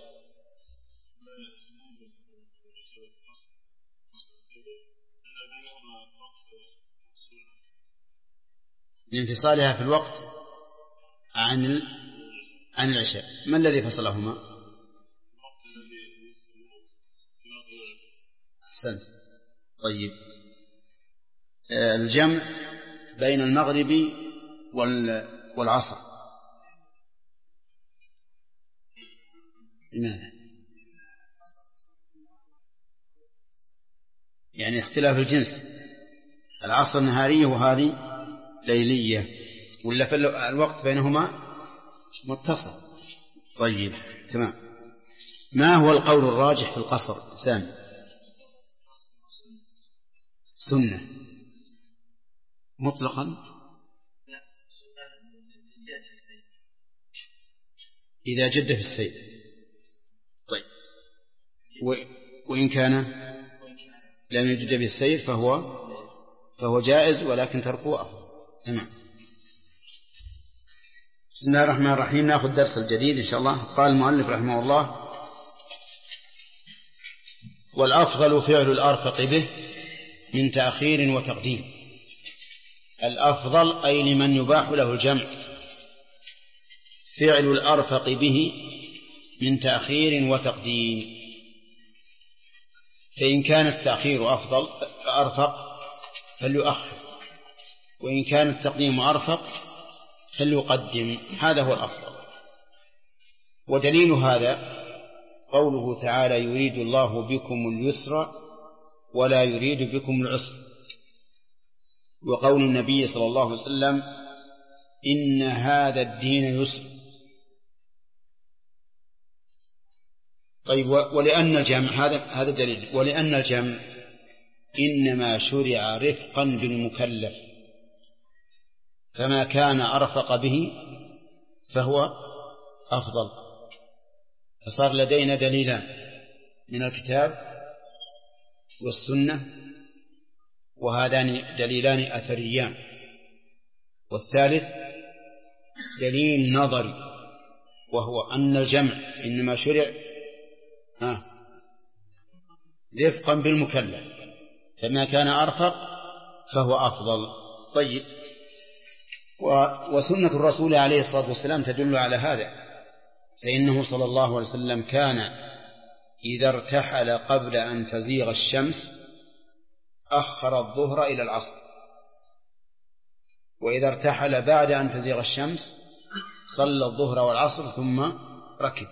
لانفصالها في الوقت عن العشاء. ما الذي فصلهما؟ أحسنت. طيب، الجمع بين المغرب والعصر لماذا؟ يعني اختلاف الجنس، العصر نهارية وهذه ليلية، ولا في الوقت بينهما متصل. طيب تمام. ما هو القول الراجح في القصر سامي؟ سنة مطلقا إذا جد في السير. طيب، وإن كان لم يجد بالسير فهو جائز، ولكن تركه أفضل. تمام. بسم الله الرحمن الرحيم. نأخذ درس الجديد إن شاء الله. قال المؤلف رحمه الله: والأفضل فعل الأرفق به من تأخير وتقديم. الأفضل أي لمن يباح له الجمع فعل الأرفق به من تأخير وتقديم. فإن كان التأخير أرفق فليؤخر، وإن كان التقديم أرفق فليقدم. هذا هو الأفضل. ودليل هذا قوله تعالى: يريد الله بكم اليسر ولا يريد بكم العسر. وقول النبي صلى الله عليه وسلم: إن هذا الدين يسر. طيب، ولأن الجمع هذا دليل. ولأن الجمع إنما شرع رفقا بالمكلف، فما كان أرفق به فهو أفضل. فصار لدينا دليلان من الكتاب والسنة، وهذان دليلان أثريان. والثالث دليل نظري، وهو أن الجمع إنما شرع رفقا بالمكلف، فما كان أرفق فهو أفضل. طيب، وسنة الرسول عليه الصلاة والسلام تدل على هذا، فإنه صلى الله عليه وسلم كان إذا ارتحل قبل أن تزيغ الشمس أخر الظهر إلى العصر، وإذا ارتحل بعد أن تزيغ الشمس صلى الظهر والعصر ثم ركب.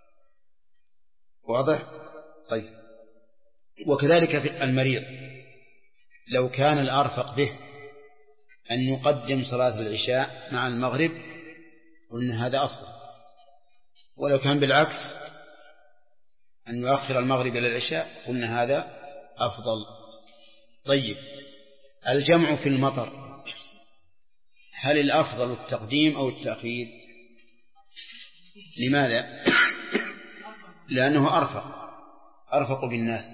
واضح؟ طيب، وكذلك في المريض لو كان الأرفق به أن يقدم صلاة العشاء مع المغرب قلنا هذا أفضل، ولو كان بالعكس أن يؤخر المغرب إلى العشاء قلنا هذا أفضل. طيب، الجمع في المطر هل الأفضل التقديم أو التأخير؟ لماذا؟ لأنه أرفق بالناس،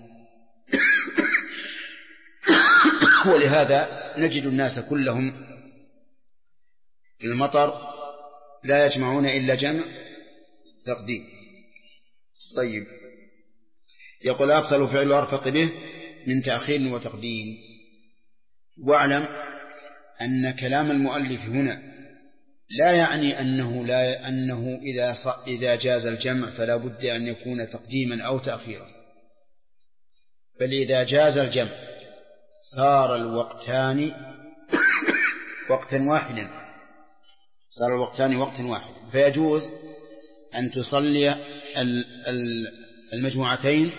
ولهذا نجد الناس كلهم في المطر لا يجمعون إلا جمع تقديم. طيب، يقول: أفضل فعل أرفق به من تأخير وتقديم. واعلم أن كلام المؤلف هنا لا يعني أنه إذا جاز الجمع فلا بد أن يكون تقديما أو تأخيرا، بل إذا جاز الجمع صار الوقتان وقتا واحدا، فيجوز أن تصلي المجموعتين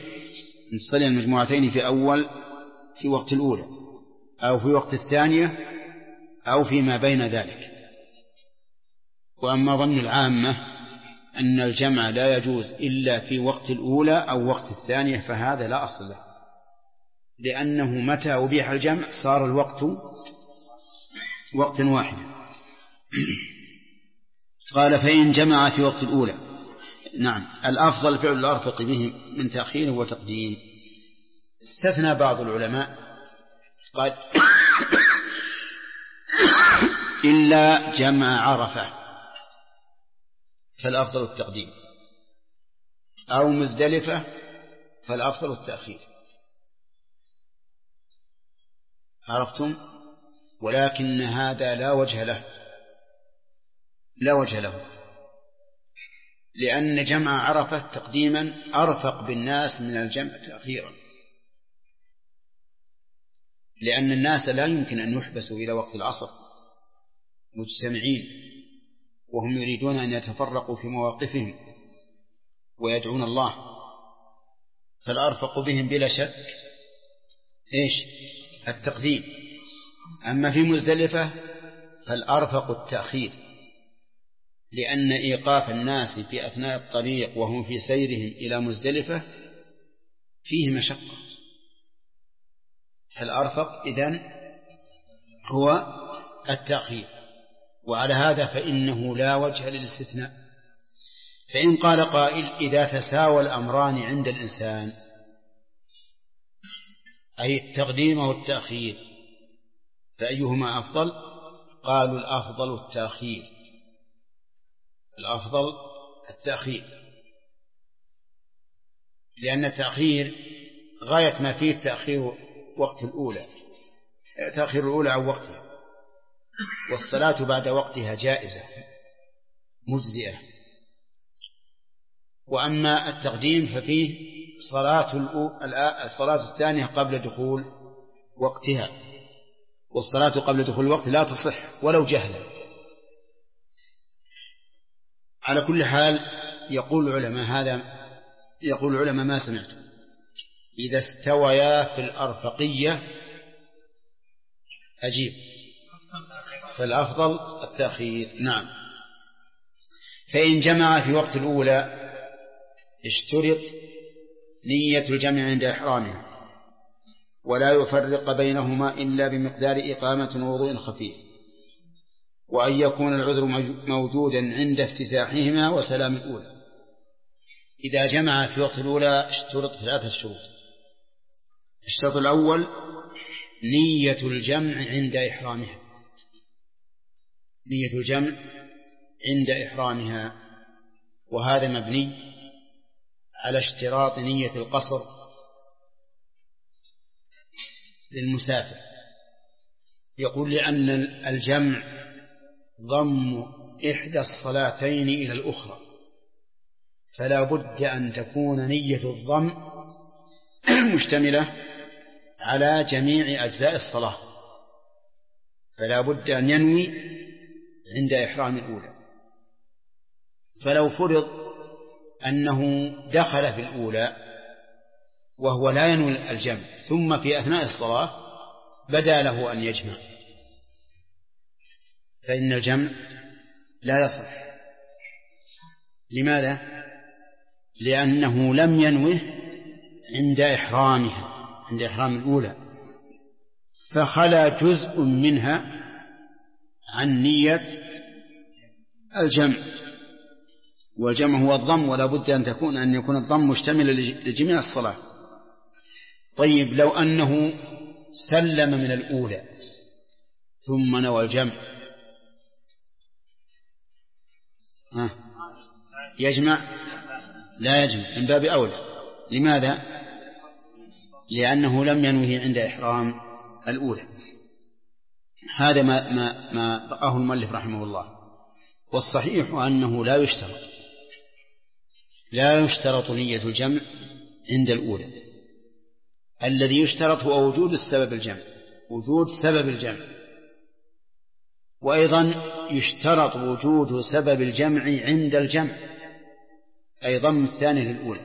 في وقت الأولى، أو في وقت الثانية، أو فيما بين ذلك. وأما ظن العامة أن الجمع لا يجوز إلا في وقت الأولى أو وقت الثانية فهذا لا أصل له، لأنه متى أبيح الجمع صار الوقت وقتا واحدا. قال: فإن جمع في وقت الأولى، نعم الأفضل فعل الأرفق به من تأخير وتقديم. استثنى بعض العلماء قال إلا جمع عرفة فالأفضل التقديم، أو مزدلفة فالأفضل التأخير. عرفتم؟ ولكن هذا لا وجه له، لأن جمع عرفة تقديما أرفق بالناس من الجمع تأخيرا، لأن الناس لا يمكن أن يحبسوا إلى وقت العصر مجتمعين وهم يريدون أن يتفرقوا في مواقفهم ويدعون الله، فالأرفق بهم بلا شك التقديم. أما في مزدلفة فالأرفق التأخير، لأن إيقاف الناس في أثناء الطريق وهم في سيرهم إلى مزدلفة فيه مشقة، فالأرفق إذن هو التأخير. وعلى هذا فإنه لا وجه للاستثناء. فإن قال قائل إذا تساوى الأمران عند الإنسان، أي التقديم والتأخير، فأيهما أفضل؟ قالوا الأفضل التأخير، الأفضل التأخير، لأن التأخير غاية ما فيه تأخير وقت الأولى، تأخير الأولى عن وقتها، والصلاة بعد وقتها جائزة مجزئة. وأما التقديم ففيه الصلاة الثانية قبل دخول وقتها، والصلاة قبل دخول الوقت لا تصح ولو جهلا. على كل حال يقول العلماء ما سمعت إذا استويا في الأرفقية أجيب، فالأفضل التأخير. نعم. فإن جمع في وقت الأولى اشترط نية الجمع عند إحرامه، ولا يفرق بينهما إلا بمقدار إقامة ووضوء خفيف، وأن يكون العذر موجودا عند افتتاحهما وسلام الأولى. إذا جمع في وقت الأولى اشترط 3 شروط. الشرط الأول نية الجمع عند إحرامها، نية الجمع عند إحرامها، وهذا مبني على اشتراط نية القصر للمسافر. يقول لأن الجمع ضم إحدى الصلاتين إلى الأخرى، فلا بد أن تكون نية الضم مشتملة على جميع أجزاء الصلاة، فلا بد أن ينوي عند إحرام الأولى. فلو فرض أنه دخل في الأولى وهو لا ينوي الجمع، ثم في أثناء الصلاة بدا له أن يجمع، فإن الجمع لا يصح. لماذا؟ لأنه لم ينوه عند إحرامها، عند إحرام الأولى، فخلى جزء منها عن نية الجمع، والجمع هو الضم، ولا بد أن يكون الضم مشتملا لجميع الصلاة. طيب لو أنه سلم من الأولى ثم نوى الجمع يجمع؟ لا يجمع، من باب أولى. لماذا؟ لأنه لم ينوه عند إحرام الأولى. هذا ما رآه المؤلف رحمه الله. والصحيح أنه لا يشترط نية الجمع عند الأولى. الذي يشترط هو وجود سبب الجمع، وأيضا يشترط وجود سبب الجمع عند الجمع، أي ضم الثاني للأولى،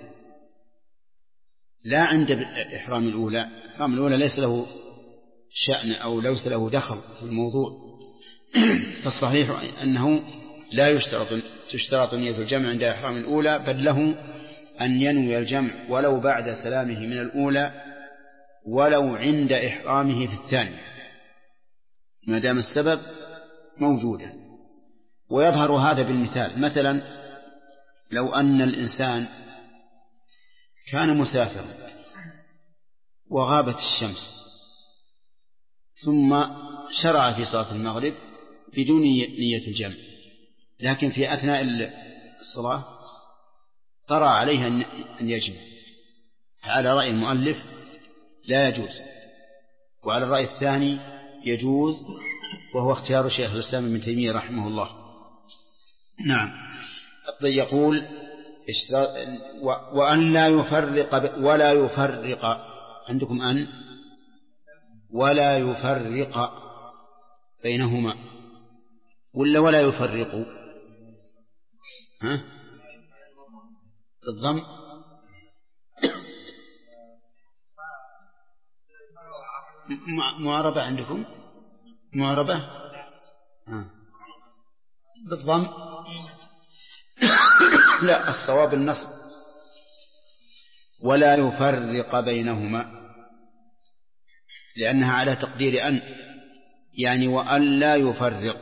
لا عند إحرام الأولى. إحرام الأولى ليس له شأن أو ليس له دخل في الموضوع. فالصحيح أنه لا تشترط نية الجمع عند إحرام الأولى، بل له أن ينوي الجمع ولو بعد سلامه من الأولى ولو عند إحرامه في الثانية، ما دام السبب موجودا. ويظهر هذا بالمثال. مثلا لو أن الإنسان كان مسافرا وغابت الشمس ثم شرع في صلاة المغرب بدون نية الجمع، لكن في أثناء الصلاة طرأ عليه أن يجمع، على رأي المؤلف لا يجوز، وعلى الرأي الثاني يجوز، وهو اختيار شيخ الإسلام ابن تيمية رحمه الله. نعم. يقول وأن لا يفرق ولا يفرق، عندكم أن ولا يفرق بينهما ولا يفرق بالضم معربة عندكم معربة بالضم لا، الصواب النصب ولا يفرق بينهما، لأنها على تقدير أن، يعني وأن لا يفرق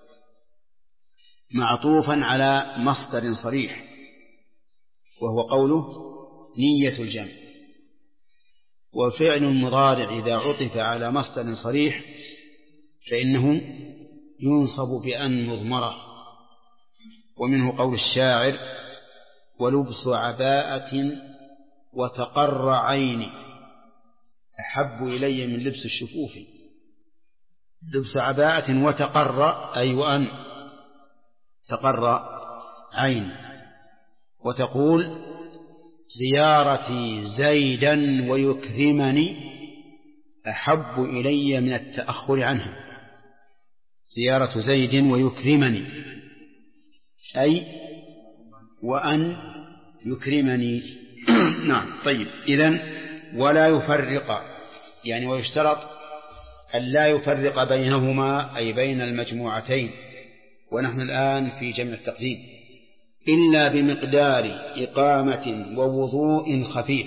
معطوفا على مصدر صريح وهو قوله نية الجمع، وفعل المضارع إذا عطف على مصدر صريح فإنه ينصب بأن مضمرة، ومنه قول الشاعر ولبس عباءة وتقر عيني أحب إلي من لبس الشفوف. لبس عباءة وتقر أي وأن تقر عيني، وتقول زيارتي زيدا ويكرمني أحب إلي من التأخر عنها. زيارة زيد ويكرمني أي وأن يكرمني. نعم. طيب، إذن ولا يفرق يعني ويشترط أن لا يفرق بينهما أي بين المجموعتين، ونحن الآن في جمع التقديم، إلا بمقدار إقامة ووضوء خفيف،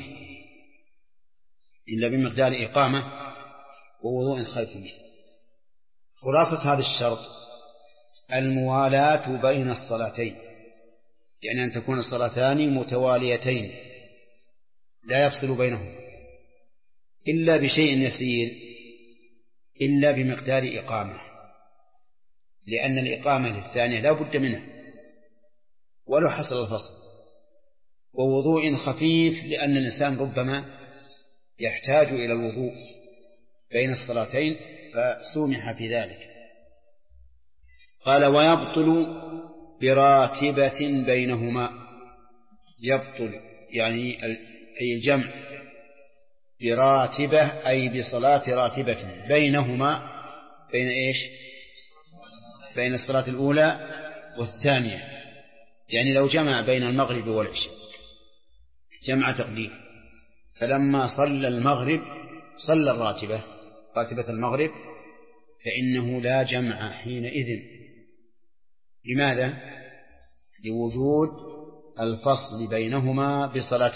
إلا بمقدار إقامة ووضوء خفيف. خلاصة هذا الشرط الموالاة بين الصلاتين، يعني أن تكون الصلاتان متواليتين لا يفصل بينهما إلا بشيء يسير، إلا بمقدار إقامة، لأن الإقامة الثانية لا بد منها ولو حصل الفصل، ووضوء خفيف لأن الإنسان ربما يحتاج إلى الوضوء بين الصلاتين فسومح في ذلك. قال ويبطل براتبة بينهما، يبطل يعني أي الجمع براتبة أي بصلاة راتبة بينهما، بين إيش؟ بين الصلاة الأولى والثانية، يعني لو جمع بين المغرب والعشاء جمع تقديم، فلما صلى المغرب صلى راتبة المغرب، فإنه لا جمع حينئذ. لماذا؟ لوجود الفصل بينهما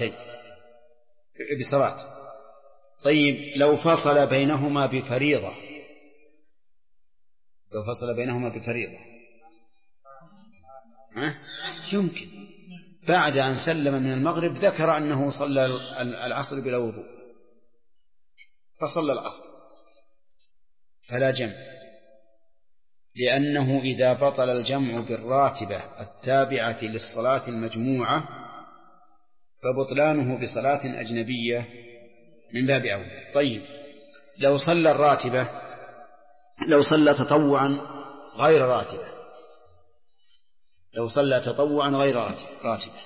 بصلاة. طيب لو فصل بينهما بفريضة، يمكن بعد أن سلم من المغرب ذكر أنه صلى العصر بلا وضوء فصلى العصر فلا جمع، لأنه إذا بطل الجمع بالراتبة التابعة للصلاة المجموعة فبطلانه بصلاة أجنبية من باب أولى. طيب لو صلى الراتبة، لو صلى تطوعا غير راتبة، راتبة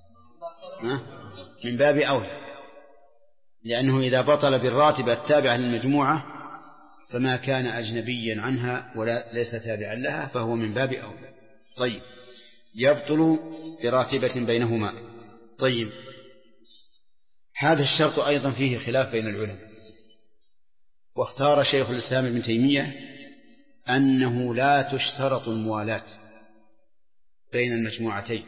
من باب أولى، لأنه إذا بطل بالراتبة التابعة للمجموعة فما كان أجنبيا عنها ولا ليس تابعا لها فهو من باب أولى. طيب يبطل براتبة بينهما. طيب هذا الشرط أيضا فيه خلاف بين العلماء، واختار شيخ الإسلام ابن تيمية أنه لا تشترط الموالاة بين المجموعتين،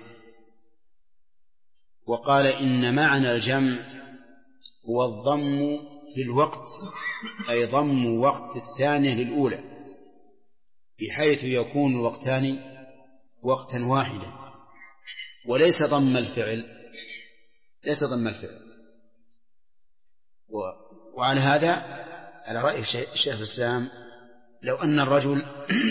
وقال إن معنى الجمع هو الضم في الوقت، أي ضم وقت الثانية للأولى بحيث يكون الوقتان وقتا واحدا، وليس ضم الفعل، ليس ضم الفعل. وعلى هذا على رأي شيخ الإسلام لو أن الرجل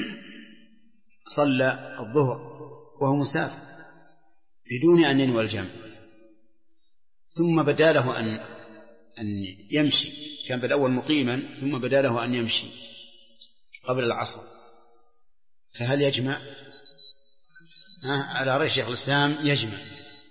صلى الظهر وهو مسافر بدون أن ينوي الجمع، ثم بدا له أن يمشي، كان بالأول مقيما ثم بدا له أن يمشي قبل العصر، فهل يجمع؟ على رأي شيخ الإسلام يجمع،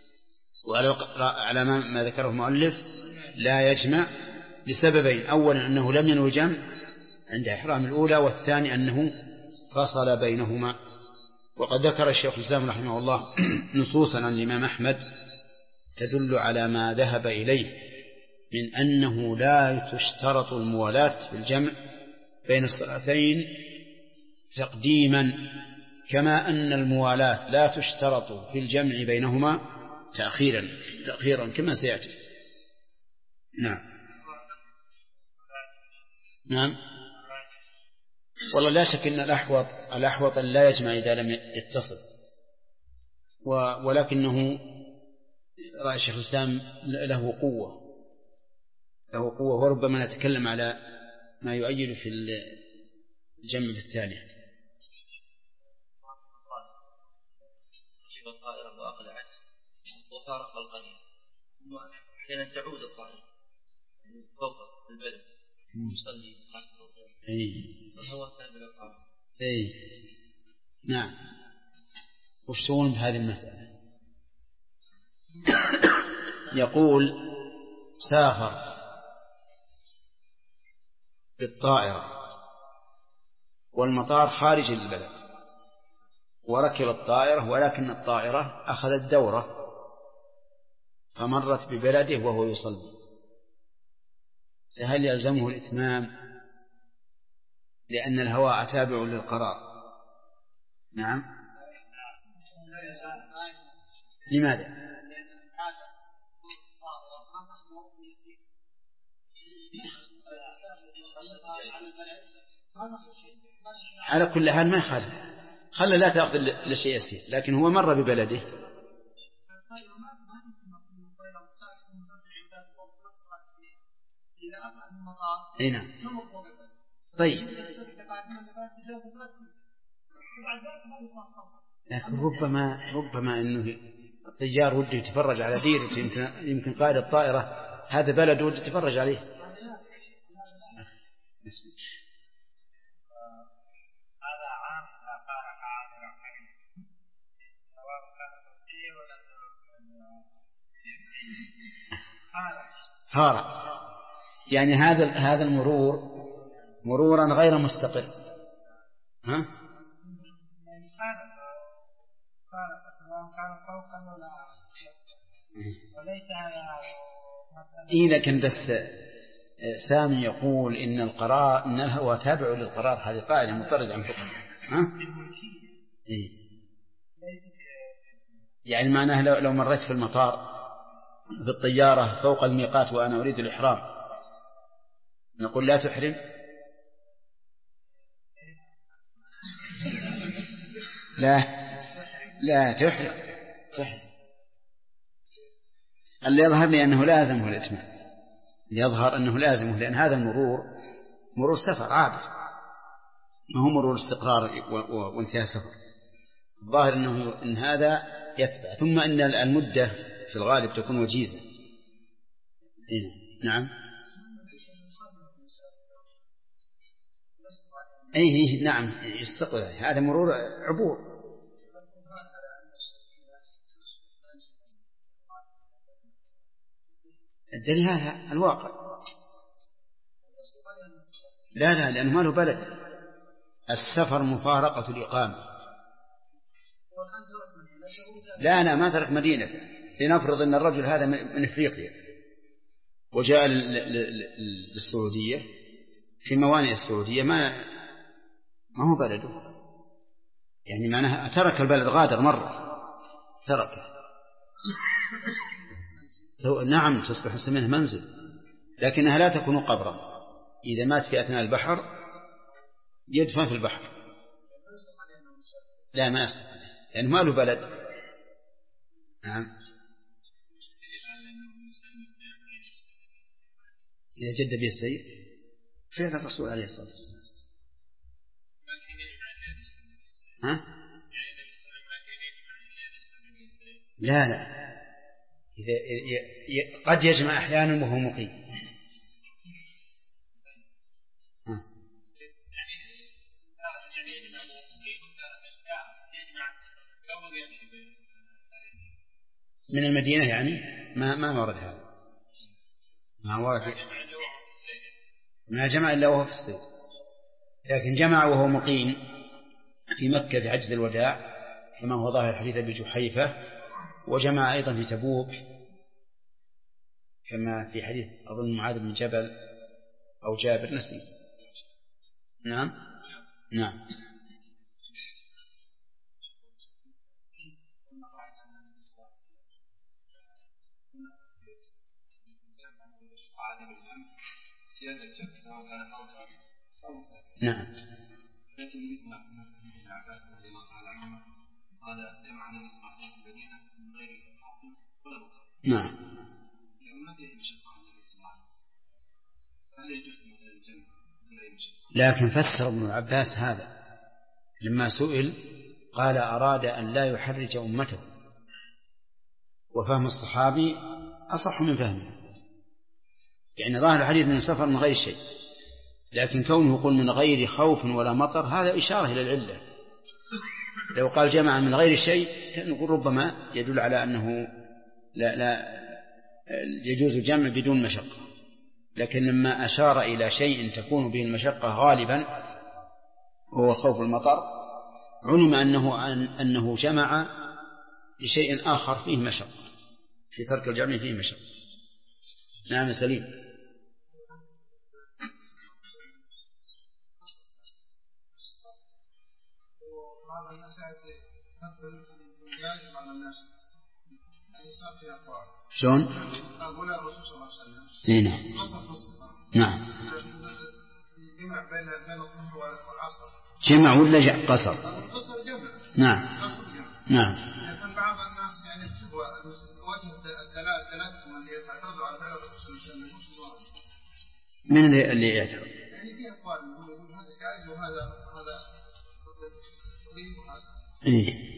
وعلى ما ذكره المؤلف لا يجمع لسببين: أولا أنه لم ينوي الجمع عند إحرام الأولى، والثاني أنه فصل بينهما. وقد ذكر الشيخ الإسلام رحمه الله نصوصا عن الإمام أحمد تدل على ما ذهب إليه من أنه لا تشترط الموالاة في الجمع بين الصلاتين تقديما، كما أن الموالاة لا تشترط في الجمع بينهما تأخيرا كما سيأتي. نعم. والله لا شك أن الأحوط أن لا يجمع إذا لم يتصل، ولكنه رأي الشيخ الإسلام له قوة، وربما نتكلم على ما يؤيد في الجمع في الثانية. ركب الطائرة وأقلعت وفارق القرية، ثم أحيانا تعود الطائرة فوق البلد يصلي قصر والهواء تابع الطائرة. نعم. وش تقولون بهذه المسألة؟ يقول سافر بالطائرة والمطار خارج البلد وركب الطائرة، ولكن الطائرة أخذت دورة فمرت ببلده وهو يصلي، فهل يلزمه الإتمام لأن الهواء تابع للقرار؟ نعم. لماذا؟ على كل حال ما يخالف، خلى لا تأخذ لشيء يسير، لكن هو مر ببلده. نعم. طيب، لكن ربما أنه الطيار وده يتفرج على ديرة، يمكن قائد الطائرة هذا بلد وده يتفرج عليه. هذا عام لا فارق عامل قريب، سواء كان تركيا ولا هارا، يعني هذا المرور مرورا غير مستقر. ها؟ سواء كان فوقا ولا وليس هذا مسألة. إيه، لكن بس سامي يقول إن القرار إن الهواء تابع للقرار، هذه قاعدة مطردة عن فقه. ها؟ إيه. يعني معناه لو مريت في المطار في الطيارة فوق الميقات وأنا أريد الإحرام نقول لا تحرم؟ لا تحرم. اللي يظهر لي أنه لازمه الإتمام، يظهر أنه لازمه، لأن هذا المرور مرور سفر عابر، ما هو مرور استقرار وانتهاء سفر. الظاهر إن هذا يتبع، ثم إن المدة في الغالب تكون وجيزة. نعم. أيه نعم يستقبل، هذا مرور عبور. الدليل هذا الواقع. لا لأنه ما له بلد، السفر مفارقة الإقامة. لا ما ترك مدينة. لنفرض أن الرجل هذا من إفريقيا وجاء للسعودية، في موانئ السعودية ما هو بلده، يعني معناها ترك البلد، غادر مرة تركه. نعم تصبح منه منزل، لكنها لا تكون قبرا. إذا مات في أثناء البحر يدفن في البحر. لا ما يستطيع لأنه ما له بلد. نعم. إذا جد به السيء فعل الرسول عليه الصلاة والسلام. ها؟ لا قد يجمع أحيانا وهو مقيم. من المدينة يعني ما ورد هذا، ما ورد ما جمع إلا وهو في الصيد، لكن جمع وهو مقيم في مكة في حجة الوداع كما هو ظاهر حديث أبي جحيفة، وجمع أيضا في تبوك كما في حديث أظن معاذ بن جبل أو جابر نسيت. نعم. نعم. لكن يسمع ابن عباس رضي الله تعالى عنهما قال جمع النبي صلى الله عليه وسلم المدينة من غير خوف ولا مطر. نعم. ما فيه مشقة على النبي صلى الله عليه وسلم، هل يجوز مثلا الجمع من غير مشقة؟ لكن فسر ابن عباس هذا لما سئل قال أراد أن لا يحرج أمته، وفهم الصحابي أصح من فهمه، يعني ظاهر الحديث من سفر من غير شيء، لكن كونه يقول من غير خوف ولا مطر هذا إشارة إلى العلة. لو قال جمع من غير شيء نقول ربما يدل على أنه لا يجوز الجمع بدون مشقة، لكن لما أشار إلى شيء تكون به المشقة غالبا وهو خوف المطر علم أنه جمع لشيء آخر فيه مشقة، في ترك الجمع فيه مشقة. نعم سليم. شلون؟ أقول الرسول صلى الله عليه وسلم نعم. جمع بين الظهر والعصر. جمع ولا قصر؟ قصر جمع. نعم. قصر جمع. نعم. لكن بعض الناس يعني يكتبوا وجه دلالتهم اللي يعترضوا على فعل الرسول صلى الله عليه وسلم. من اللي يعترض؟ يعني في أقوال هم يقول هذا جائز وهذا ضيق وهذا. إيه.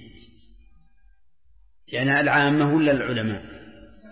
يعني العامة ولا العلماء؟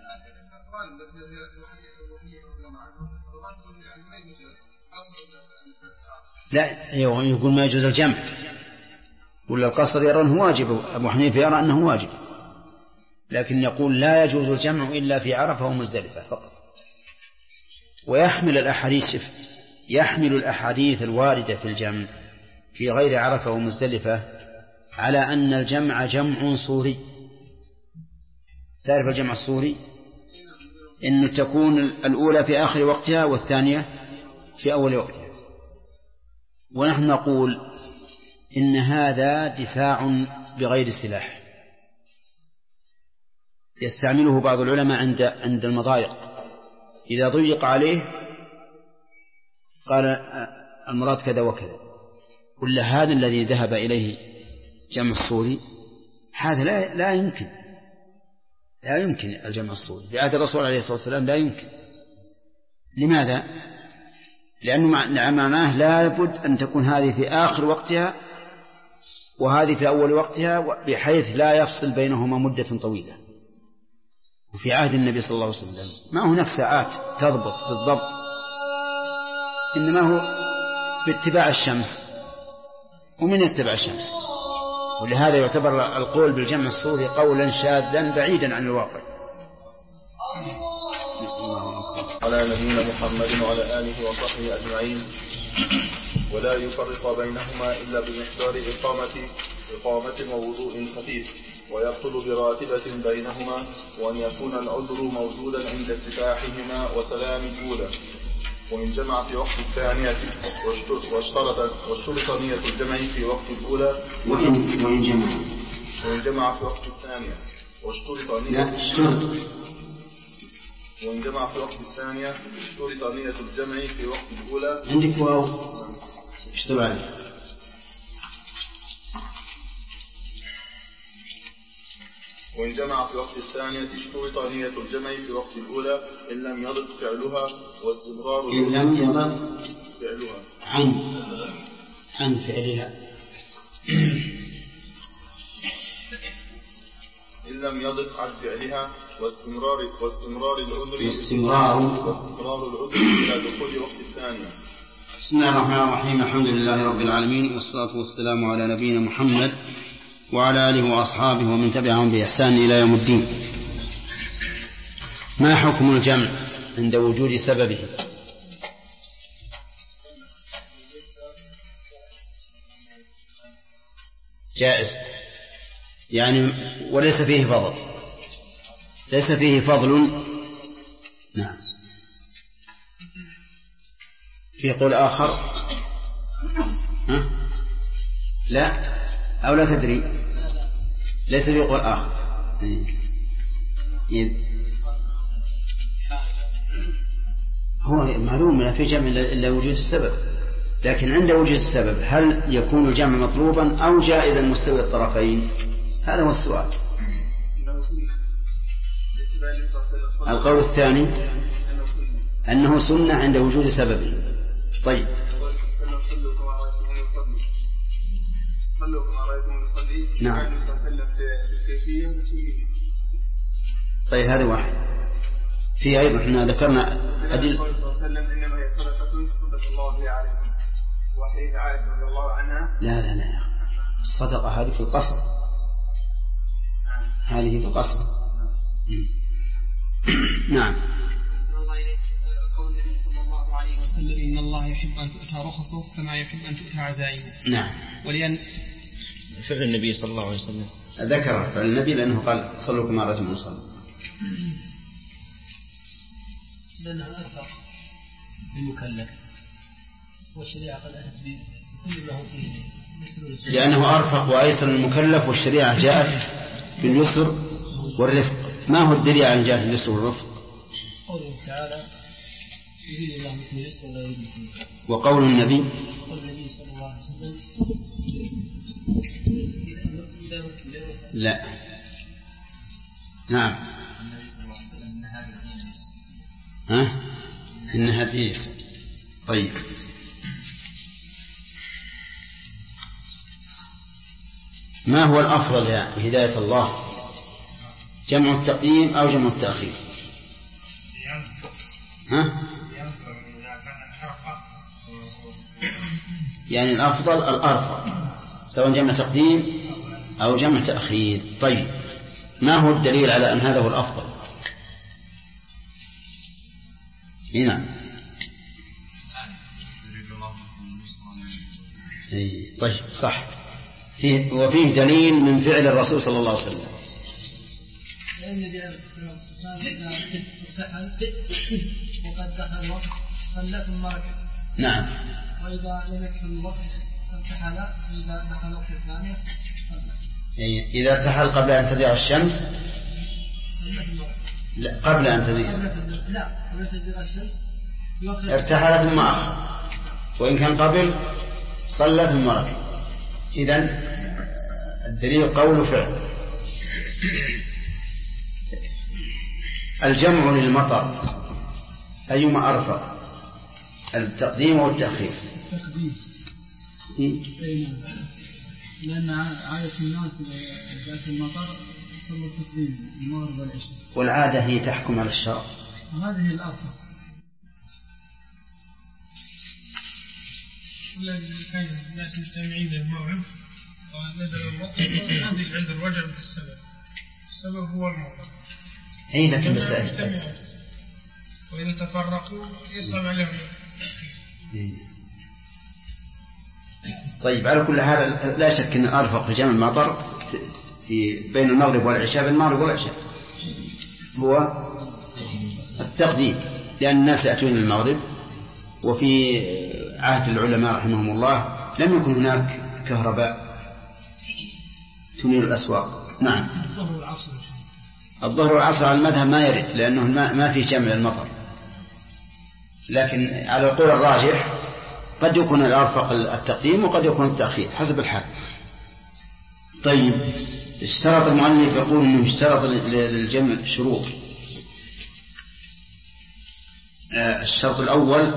لا يقول ما يجوز الجمع، ولا القصر يرى أنه واجب، أبو حنيفة يرى أنه واجب، لكن يقول لا يجوز الجمع إلا في عرفة ومزدلفة فقط. ويحمل الأحاديث الواردة في الجمع في غير عرفة ومزدلفة على أن الجمع جمع صوري. تعرف الجمع الصوري؟ إن تكون الأولى في آخر وقتها والثانية في أول وقتها. ونحن نقول إن هذا دفاع بغير سلاح يستعمله بعض العلماء عند المضايق، إذا ضيق عليه قال المراد كذا وكذا. كل هذا الذي ذهب إليه جمع الصوري هذا لا يمكن الجمع الصوري في عهد الرسول عليه الصلاة والسلام، لا يمكن. لماذا؟ لأنه معناه لا بد أن تكون هذه في آخر وقتها وهذه في أول وقتها، بحيث لا يفصل بينهما مدة طويلة. وفي عهد النبي صلى الله عليه وسلم ما هناك ساعات تضبط بالضبط، إنما هو باتباع الشمس ومن يتبع الشمس. ولهذا يعتبر القول بالجمع الصوري قولا شاذا بعيدا عن الواقع. على نبينا محمد وعلى آله وصحبه أجمعين. ولا يفرق بينهما إلا بمقدار إقامة ووضوء خفيف، ويبطل براتبة بينهما، وأن يكون العذر موجودا عند افتتاحهما وسلام الأولى. وإن جمع في وقت الثانية واشترط نية الجمع في وقت الأولى. وإن جمع في وقت الثانية واشترط وإن جمع في وقت الثانية اشترط نية الجمع في وقت الأولى. عندك واو اشتبه عليه. وإن جمع في وقت الثانية اشترط نية الجمع في وقت الأولى إن لم يضق فعلها واستمرار إن لم يضق فعلها عن فعلها إن لم يضق عن فعلها واستمرار العذر إلى دخول وقت الثانية. بسم الله الرحمن الرحيم. الحمد لله رب العالمين، والصلاة والسلام على نبينا محمد وعلى آله وأصحابه ومن تبعهم بإحسان إلى يوم الدين. ما حكم الجمع عند وجود سببه؟ جائز يعني، وليس فيه فضل، ليس فيه فضل. نعم. في قول آخر لا أو لا تدري، ليس في قول آخر. هو معلوم لا في جمع إلا وجود السبب، لكن عند وجود السبب هل يكون الجمع مطلوبا أو جائزا مستوي الطرفين؟ هذا هو السؤال. القول الثاني أنه سنة عند وجود سببه. طيب نعم. طيب هذا واحد. في أيضا احنا ذكرنا أدل. إنما هي صدقة الله بها عليكم، وحديث عائشة رضي الله عنها. لا الصدقة هذه في القصر، هذه في القصر. نعم. قول النبي صلى الله عليه وسلم إن الله يحب أن تؤتى رخصه كما يحب أن تؤتى عزائمه. نعم. ولأن فعل النبي صلى الله عليه وسلم ذكر فعل النبي لأنه قال صلوا كما رأيتم نصلي. لأنها أرفق بالمكلف، والشريعة قد أتت بكل ما هو فيه يسر، لأنه أرفق وأيسر المكلف، والشريعة جاءت باليسر والرفق. ما هو الدليل على جاءت باليسر والرفق؟ قوله تعالى يريد الله بكم اليسر ولا يريد بكم العسر. وقول النبي صلى الله عليه وسلم لا. نعم. إنها تيس. طيب ما هو الأفضل يا هداية الله، جمع التقديم أو جمع التأخير؟ يعني الأفضل الأرفع، سواء جمع تقديم أو جمع تأخير. طيب ما هو الدليل على أن هذا هو الأفضل؟ هنا طيب صح. وفيه دليل من فعل الرسول صلى الله عليه وسلم. وقد دخل الوقت صلى ثم ركع. نعم. وإذا لم يدخل الوقت ارتحل، إذا دخل الوقت الثانية صلى. إذا ارتحل قبل أن تزيغ الشمس لا قبل أن تزيغ، لا قبل تزيغ الشمس ارتحل ثم أخر، وإن كان قبل صلى ثم ركع. إذن الدليل قول وفعل. الجمع للمطر أيما أرفع، التقديم أو التأخير؟ التقديم. لأن عادة الناس إذا جاءت المطر صلوا التقديم المغرب والعشاء، والعادة هي تحكم على الشرع. وهذه الأفضل. كان الناس مجتمعين للموعد ونزل المطر، هذه عند الوجه من السبب هو المطر. أي لكن مسائل وإذا تفرقوا يصعب عليهم. طيب على كل حال لا شك أن الأرفق في جمع المطر في بين المغرب والعشاء، بين المغرب والعشاء هو التقديم، لأن الناس يأتون المغرب، وفي عهد العلماء رحمهم الله لم يكن هناك كهرباء تنير الأسواق. نعم. الظهر والعصر على المذهب ما يرد، لأنه ما في جمع المطر، لكن على القول الراجح قد يكون الأرفق التقديم وقد يكون التأخير حسب الحال. طيب اشترط المؤلف يقول انه اشترط للجمع شروط. الشرط الاول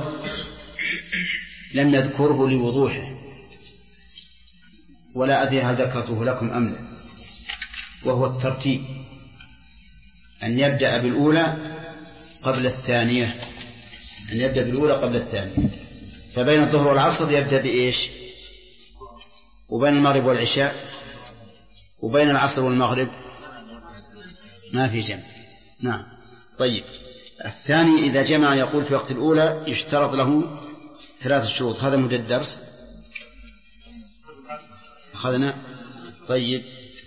لم نذكره لوضوحه ولا أدري هل ذكرته لكم أم لا، وهو الترتيب، أن يبدأ بالأولى قبل الثانية، أن يبدأ بالأولى قبل الثانية. فبين الظهر والعصر يبدأ بإيش؟ وبين المغرب والعشاء وبين العصر والمغرب ما في جمع. نعم. طيب الثاني إذا جمع يقول في وقت الأولى يشترط له 3 شروط. هذا مدة الدرس أخذنا. طيب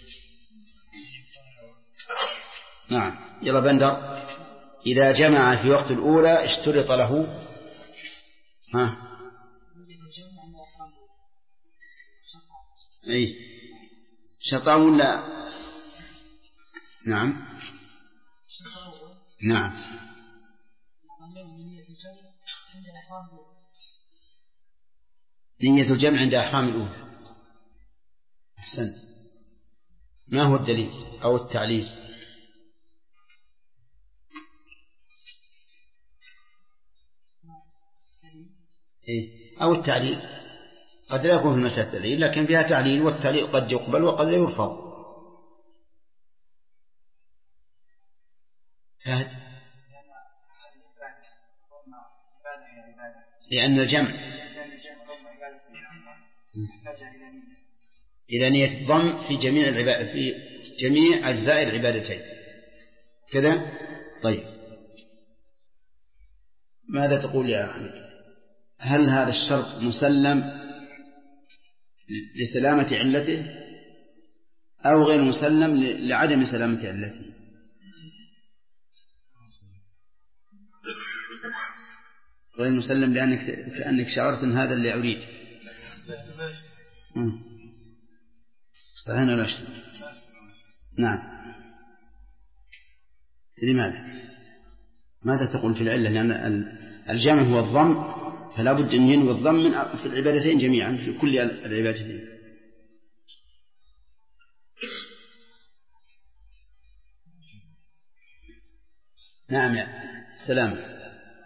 نعم يلا بندر. إذا جمع في وقت الأولى اشترط له شطا ولا نعم نية الجمع عند أحرام الأولى. أحسنت. ما هو الدليل أو التعليل؟ أو التعليل قد لا يكون في المسألة الدليل لكن فيها تعليل، والتعليل قد يقبل وقد لا يرفض. لأن الجمع إذا نية الضم في جميع العبادة في جميع أجزاء العبادتين كذا. طيب ماذا تقول يا أحمد؟ هل هذا الشرط مسلم لسلامة علته أو غير مسلم لعدم سلامة علته؟ غير مسلم لأنك كأنك شعرت أن هذا اللي أريد. صحيح ولا اشتري؟ نعم. لماذا؟ ماذا تقول في العلة؟ لأن الجمع هو الضم، فلا بد أن ينوي الضم في العبادتين جميعا، في كل العبادتين. نعم يا سلام.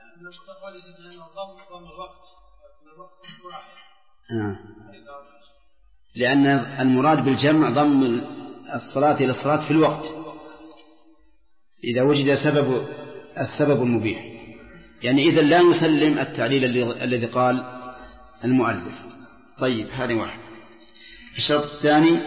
لأن المراد بالجمع ضم الصلاة إلى الصلاة في الوقت إذا وجد السبب المبيح. يعني إذا لا نسلم التعليل الذي قال المؤلف. طيب هذا واحد. الشرط الثاني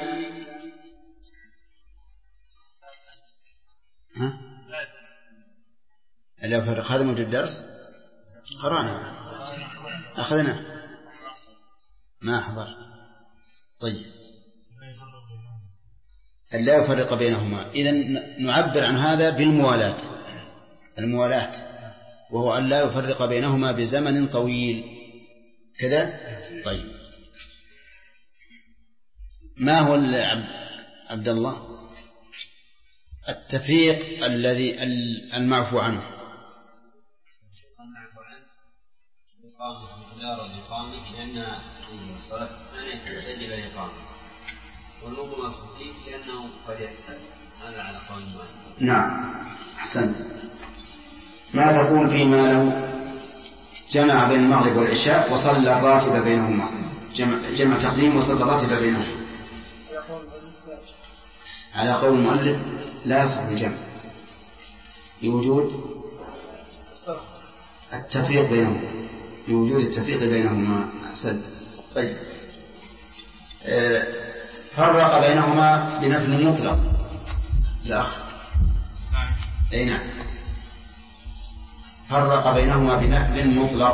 لا يفرق. هذا موجود الدرس قرأنا أخذنا ما حضرت. طيب لا يفرق بينهما. إذن نعبر عن هذا بالموالاة، الموالاة، وهو أن لا يفرق بينهما بزمن طويل كذا. طيب ما هو عبد الله التفريق الذي المعفو عنه؟ الإقامة لأن الصلاة الثانية تحتاج إلى الإقامة، والنظم الصحيح لأنه قد يحتاج. هذا على قول المؤلف. نعم أحسنت. ما تقول فيما لو جمع بين المغرب والعشاء وصلى الراتب بينهما، جمع تقديم وصلى الراتب بينهما؟ على قول المؤلف لا يصح الجمع لوجود التفريق بينهما، لوجود التفريق بينهما. أحسنت. طيب فرق بينهما بنفل مطلق. الأخ أي نعم فرق بينهما بنفل مطلق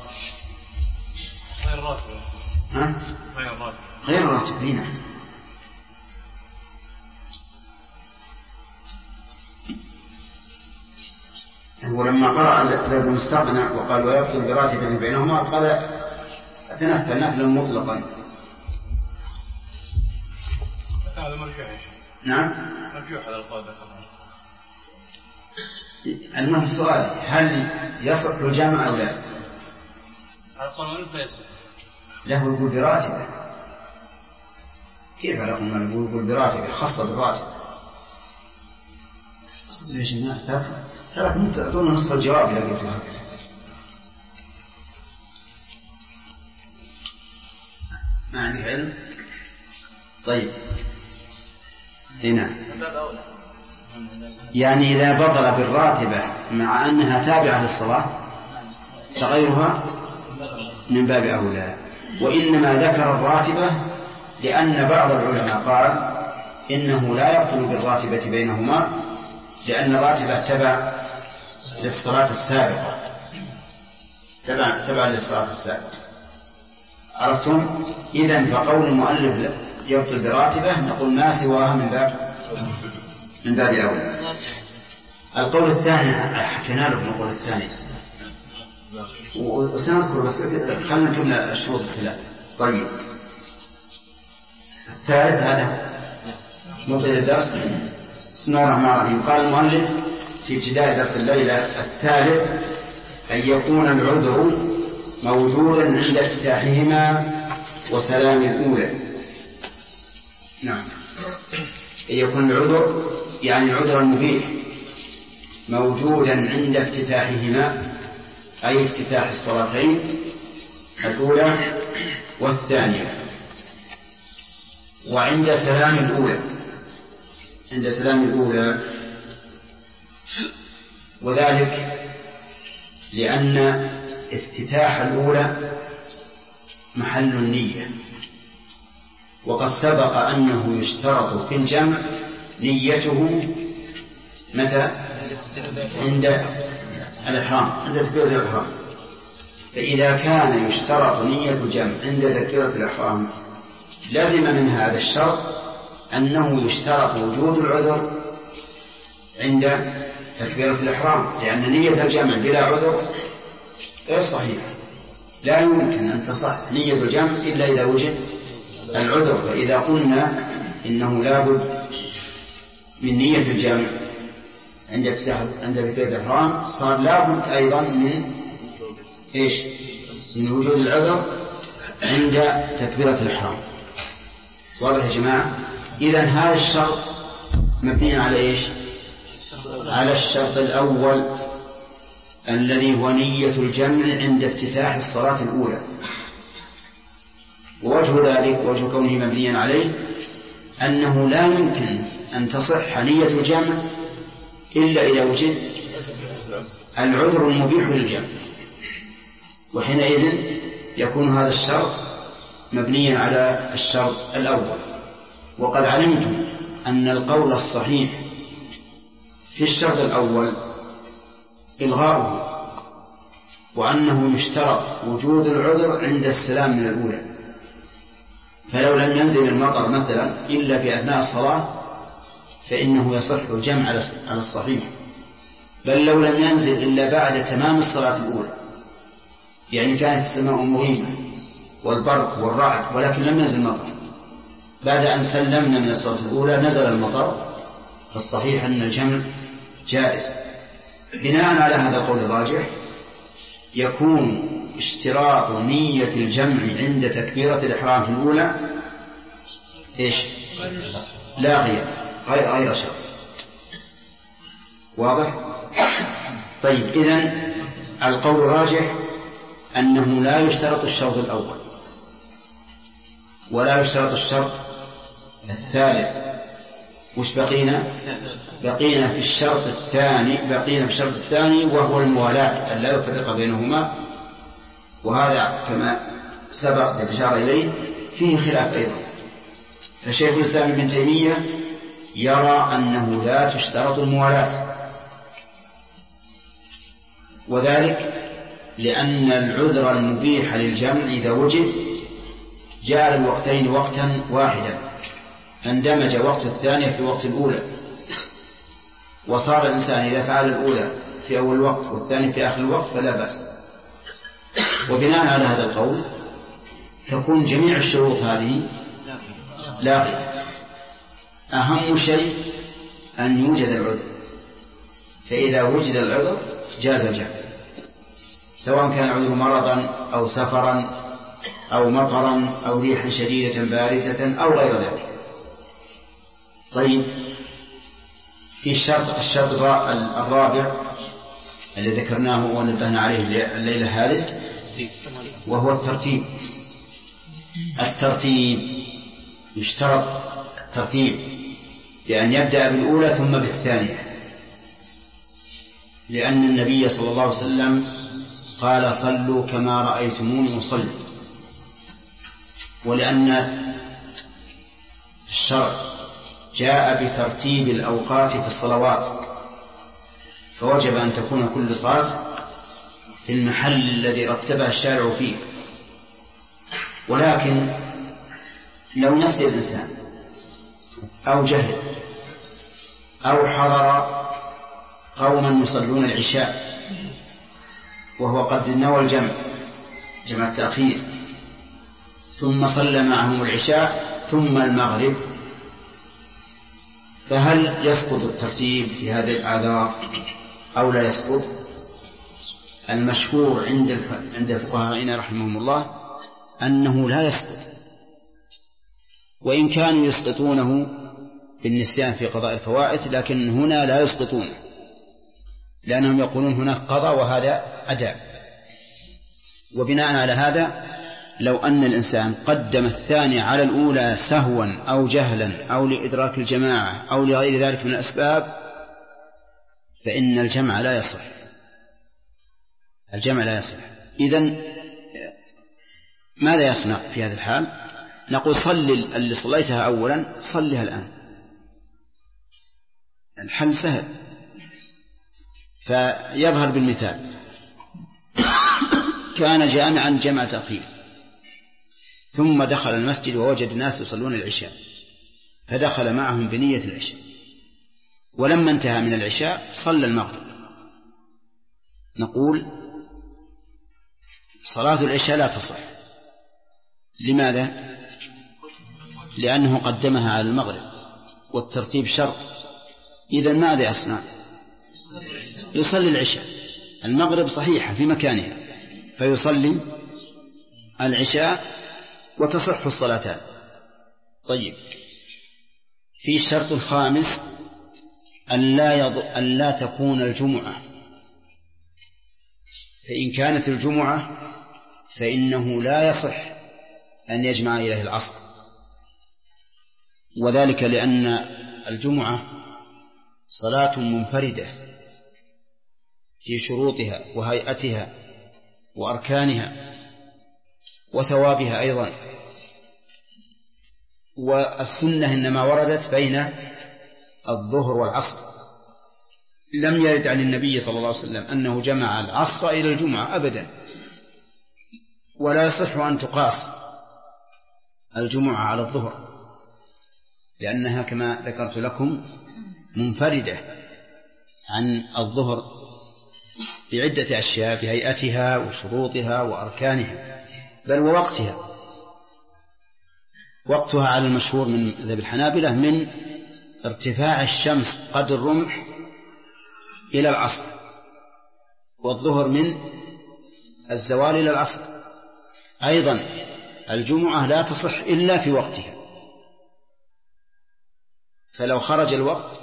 غير راتب. غير راتب. نعم. هو لما قرأ زيد مستغنى وقال ويفصل براتب بينهما قال تنفل نفلا مطلقا. هذا مرجوح. نعم مرجوح هذا القول. المهم سؤال هل يصح الجمع أو لا؟ على قول لا يصح. له يقول براتبه. كيف على أمنا يقول براتب خاصة بالراتب؟ ليش ما ترى كنت تعطونا نصف الجواب إذا قلت هكذا. ما عندك علم؟ طيب هنا يعني إذا بطل بالراتبة مع أنها تابعة للصلاة تغيرها من باب أولى. وإنما ذكر الراتبة لأن بعض العلماء قال إنه لا يبطل بالراتبة بينهما لأن الراتبة تبع للصلاة السابقة، تبع للصلاة السابقة. عرفتم؟ إذن فقول المؤلف يبطل براتبة نقول ما سواها من باب أولى. القول الثاني حكينا لكم القول الثاني وسنذكر بس خلنا نكمل الشروط الثلاث. طيب الثالث هذا مبتدأ الدرس. بسم الله الرحمن الرحيم. قال المؤلف في ابتداء درس الليلة الثالث أن يكون العذر موجودا عند افتتاحهما وسلام الأولى. نعم، أن يكون العذر يعني العذر المبيح موجودا عند افتتاحهما أي افتتاح الصلاتين الأولى والثانية وعند سلام الأولى. عند سلام الأولى وذلك لأن افتتاح الأولى محل النية، وقد سبق أنه يشترط في الجمع نيته متى؟ عند الإحرام، عند تكبيرة الإحرام. فإذا كان يشترط نية الجمع عند تكبيرة الإحرام لازم من هذا الشرط أنه يشترط وجود العذر عند تكبيرة الإحرام، لأن نية الجمع بلا عذر غير صحيحة. لا يمكن أن تصح نية الجمع إلا إذا وجد العذر. فإذا قلنا إنه لا بد من نية الجمع عند تكبيرة الإحرام صار لا بد أيضا من إيش؟ من وجود العذر عند تكبيرة الإحرام. واضح يا جماعة؟ إذن هذا الشرط مبني على إيش؟ على الشرط الأول الذي هو نية الجمع عند افتتاح الصلاة الأولى. ووجه ذلك وجه كونه مبنيا عليه أنه لا يمكن أن تصح نية الجمع إلا إذا وجد العذر المبيح للجمع، وحينئذ يكون هذا الشرط مبنيا على الشرط الأول. وقد علمتم أن القول الصحيح في الشرط الأول إلغاؤه، وأنه يشترط وجود العذر عند السلام من الأولى. فلو لم ينزل المطر مثلا إلا في أثناء الصلاة فإنه يصح الجمع على الصحيح، بل لو لم ينزل إلا بعد تمام الصلاة الأولى، يعني كانت السماء مغيمة والبرق والرعد ولكن لم ينزل المطر، بعد أن سلمنا من الصلاة الأولى نزل المطر، فالصحيح أن الجمع جائز. بناء على هذا القول الراجح يكون اشتراط نية الجمع عند تكبيرة الإحرام في الأولى إيش؟ لاغية غير شرط. واضح؟ طيب إذن القول الراجح أنه لا يشترط الشرط الأول ولا يشترط الشرط الثالث. وش بقينا؟ بقينا في الشرط الثاني وهو الموالاة أن لا يفرق بينهما، وهذا كما سبق الإشارة إليه فيه خلاف أيضا. فشيخ الإسلام ابن تيمية يرى أنه لا تشترط الموالاة، وذلك لأن العذر المبيح للجمع إذا وجد جعل الوقتين وقتا واحدا، اندمج وقت الثانية في وقت الأولى، وصار الإنسان إذا فعل الأولى في أول الوقت والثاني في آخر الوقت فلا بأس. وبناء على هذا القول تكون جميع الشروط هذه لاغية. أهم شيء أن يوجد العذر، فإذا وجد العذر جاز الجمع، سواء كان العذر مرضا أو سفرا أو مطرا أو ريحا شديدة باردة أو غير ذلك. طيب، في الشرط الرابع الذي ذكرناه ونبهنا عليه الليلة هذه، وهو الترتيب. يشترط الترتيب بأن يبدأ بالأولى ثم بالثانية، لأن النبي صلى الله عليه وسلم قال صلوا كما رأيتموني أصلي، ولأن الشرع جاء بترتيب الأوقات في الصلوات، فوجب أن تكون كل صلاة في المحل الذي رتبها الشارع فيه. ولكن لو نسي الإنسان أو جهل أو حضر قوما يصلون العشاء وهو قد نوى جمع التأخير، ثم صلى معهم العشاء ثم المغرب، فهل يسقط الترتيب في هذه الأعذار أو لا يسقط؟ المشهور عند الفقهاء رحمهم الله أنه لا يسقط، وإن كانوا يسقطونه بالنسيان في قضاء الفوائد، لكن هنا لا يسقطونه، لأنهم يقولون هناك قضاء وهذا أداء. وبناء على هذا لو أن الإنسان قدم الثاني على الأولى سهوا أو جهلا أو لإدراك الجماعة أو لغير ذلك من الأسباب، فإن الجمع لا يصح. إذن ماذا يصنع في هذا الحال؟ نقول صل اللي صليتها أولا صلها الآن. الحل سهل، فيظهر بالمثال: كان جامعا جمع تأخير، ثم دخل المسجد ووجد الناس يصلون العشاء، فدخل معهم بنية العشاء، ولما انتهى من العشاء صلى المغرب. نقول صلاة العشاء لا تصح. لماذا؟ لأنه قدمها على المغرب، والترتيب شرط. إذن ماذا يصنع؟ يصلي العشاء. المغرب صحيحة في مكانها، فيصلي العشاء وتصح الصلاتان. طيب، في الشرط الخامس أن لا تكون الجمعة، فإن كانت الجمعة فإنه لا يصح أن يجمع إليه العصر، وذلك لأن الجمعة صلاة منفردة في شروطها وهيئتها وأركانها وثوابها أيضا، والسنة إنما وردت بين الظهر والعصر. لم يرد عن النبي صلى الله عليه وسلم أنه جمع العصر إلى الجمعة أبدا، ولا يصح أن تقاس الجمعة على الظهر، لأنها كما ذكرت لكم منفردة عن الظهر بعدة أشياء، في هيئتها وشروطها وأركانها، بل ووقتها. وقتها على المشهور من مذهب الحنابلة من ارتفاع الشمس قدر الرمح إلى العصر، والظهر من الزوال إلى العصر. أيضا الجمعة لا تصح إلا في وقتها، فلو خرج الوقت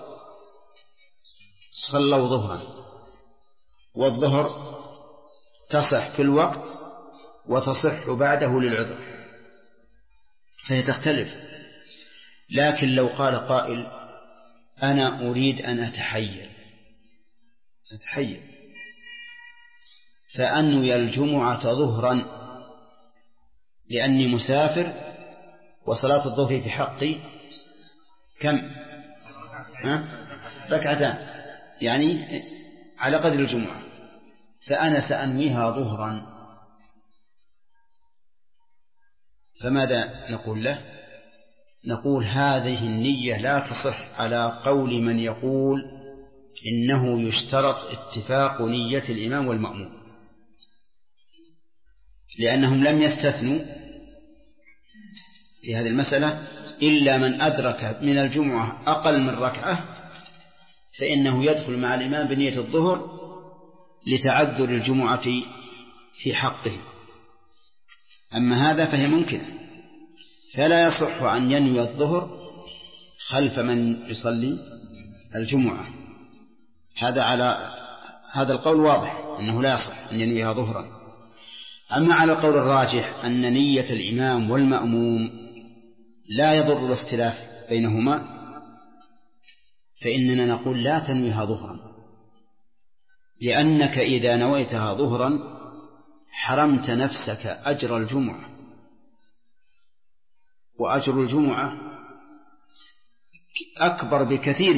صلوا ظهرا، والظهر تصح في الوقت وتصح بعده للعذر، فهي تختلف. لكن لو قال قائل: أنا أريد أن أتحير فأنوي الجمعة ظهرا لأني مسافر، وصلاة الظهر في حقي كم؟ ركعتان، يعني على قدر الجمعة، فأنا سأنويها ظهرا، فماذا نقول له؟ نقول هذه النية لا تصح على قول من يقول إنه يشترط اتفاق نية الإمام والمأموم، لأنهم لم يستثنوا في هذه المسألة إلا من أدرك من الجمعة أقل من ركعة، فإنه يدخل مع الإمام بنية الظهر لتعذر الجمعة في حقه. أما هذا فهي ممكنة، فلا يصح أن ينوي الظهر خلف من يصلي الجمعة. هذا القول واضح أنه لا يصح أن ينويها ظهرا. أما على القول الراجح أن نية الإمام والمأموم لا يضر الاختلاف بينهما، فإننا نقول لا تنويها ظهرا، لأنك إذا نويتها ظهرا حرمت نفسك أجر الجمعة، وأجر الجمعة أكبر بكثير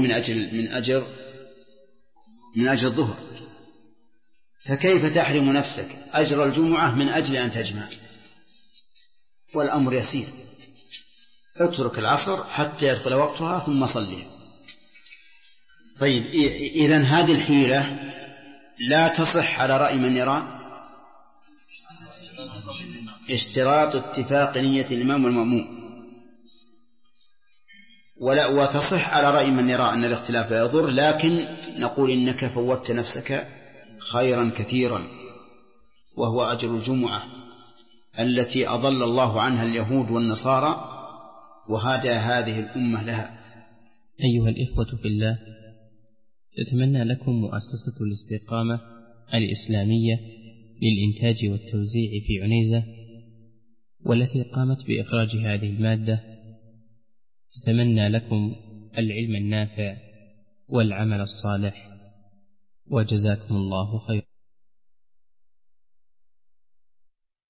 من أجر الظهر، فكيف تحرم نفسك أجر الجمعة من أجل أن تجمع؟ والأمر يسير، اترك العصر حتى يدخل وقتها ثم صليها. طيب، إذن هذه الحيلة لا تصح على رأي من يرى اشتراط اتفاق نية الإمام والمأموم، وتصح على رأي من يرى أن الاختلاف لا يضر، لكن نقول إنك فوتت نفسك خيرا كثيرا، وهو أجر الجمعة التي أضل الله عنها اليهود والنصارى وهدى هذه الأمة لها. أيها الإخوة في الله، تتمنى لكم مؤسسة الاستقامة الإسلامية للإنتاج والتوزيع في عنيزة، والتي قامت بإخراج هذه المادة، تتمنى لكم العلم النافع والعمل الصالح، وجزاكم الله خيرا.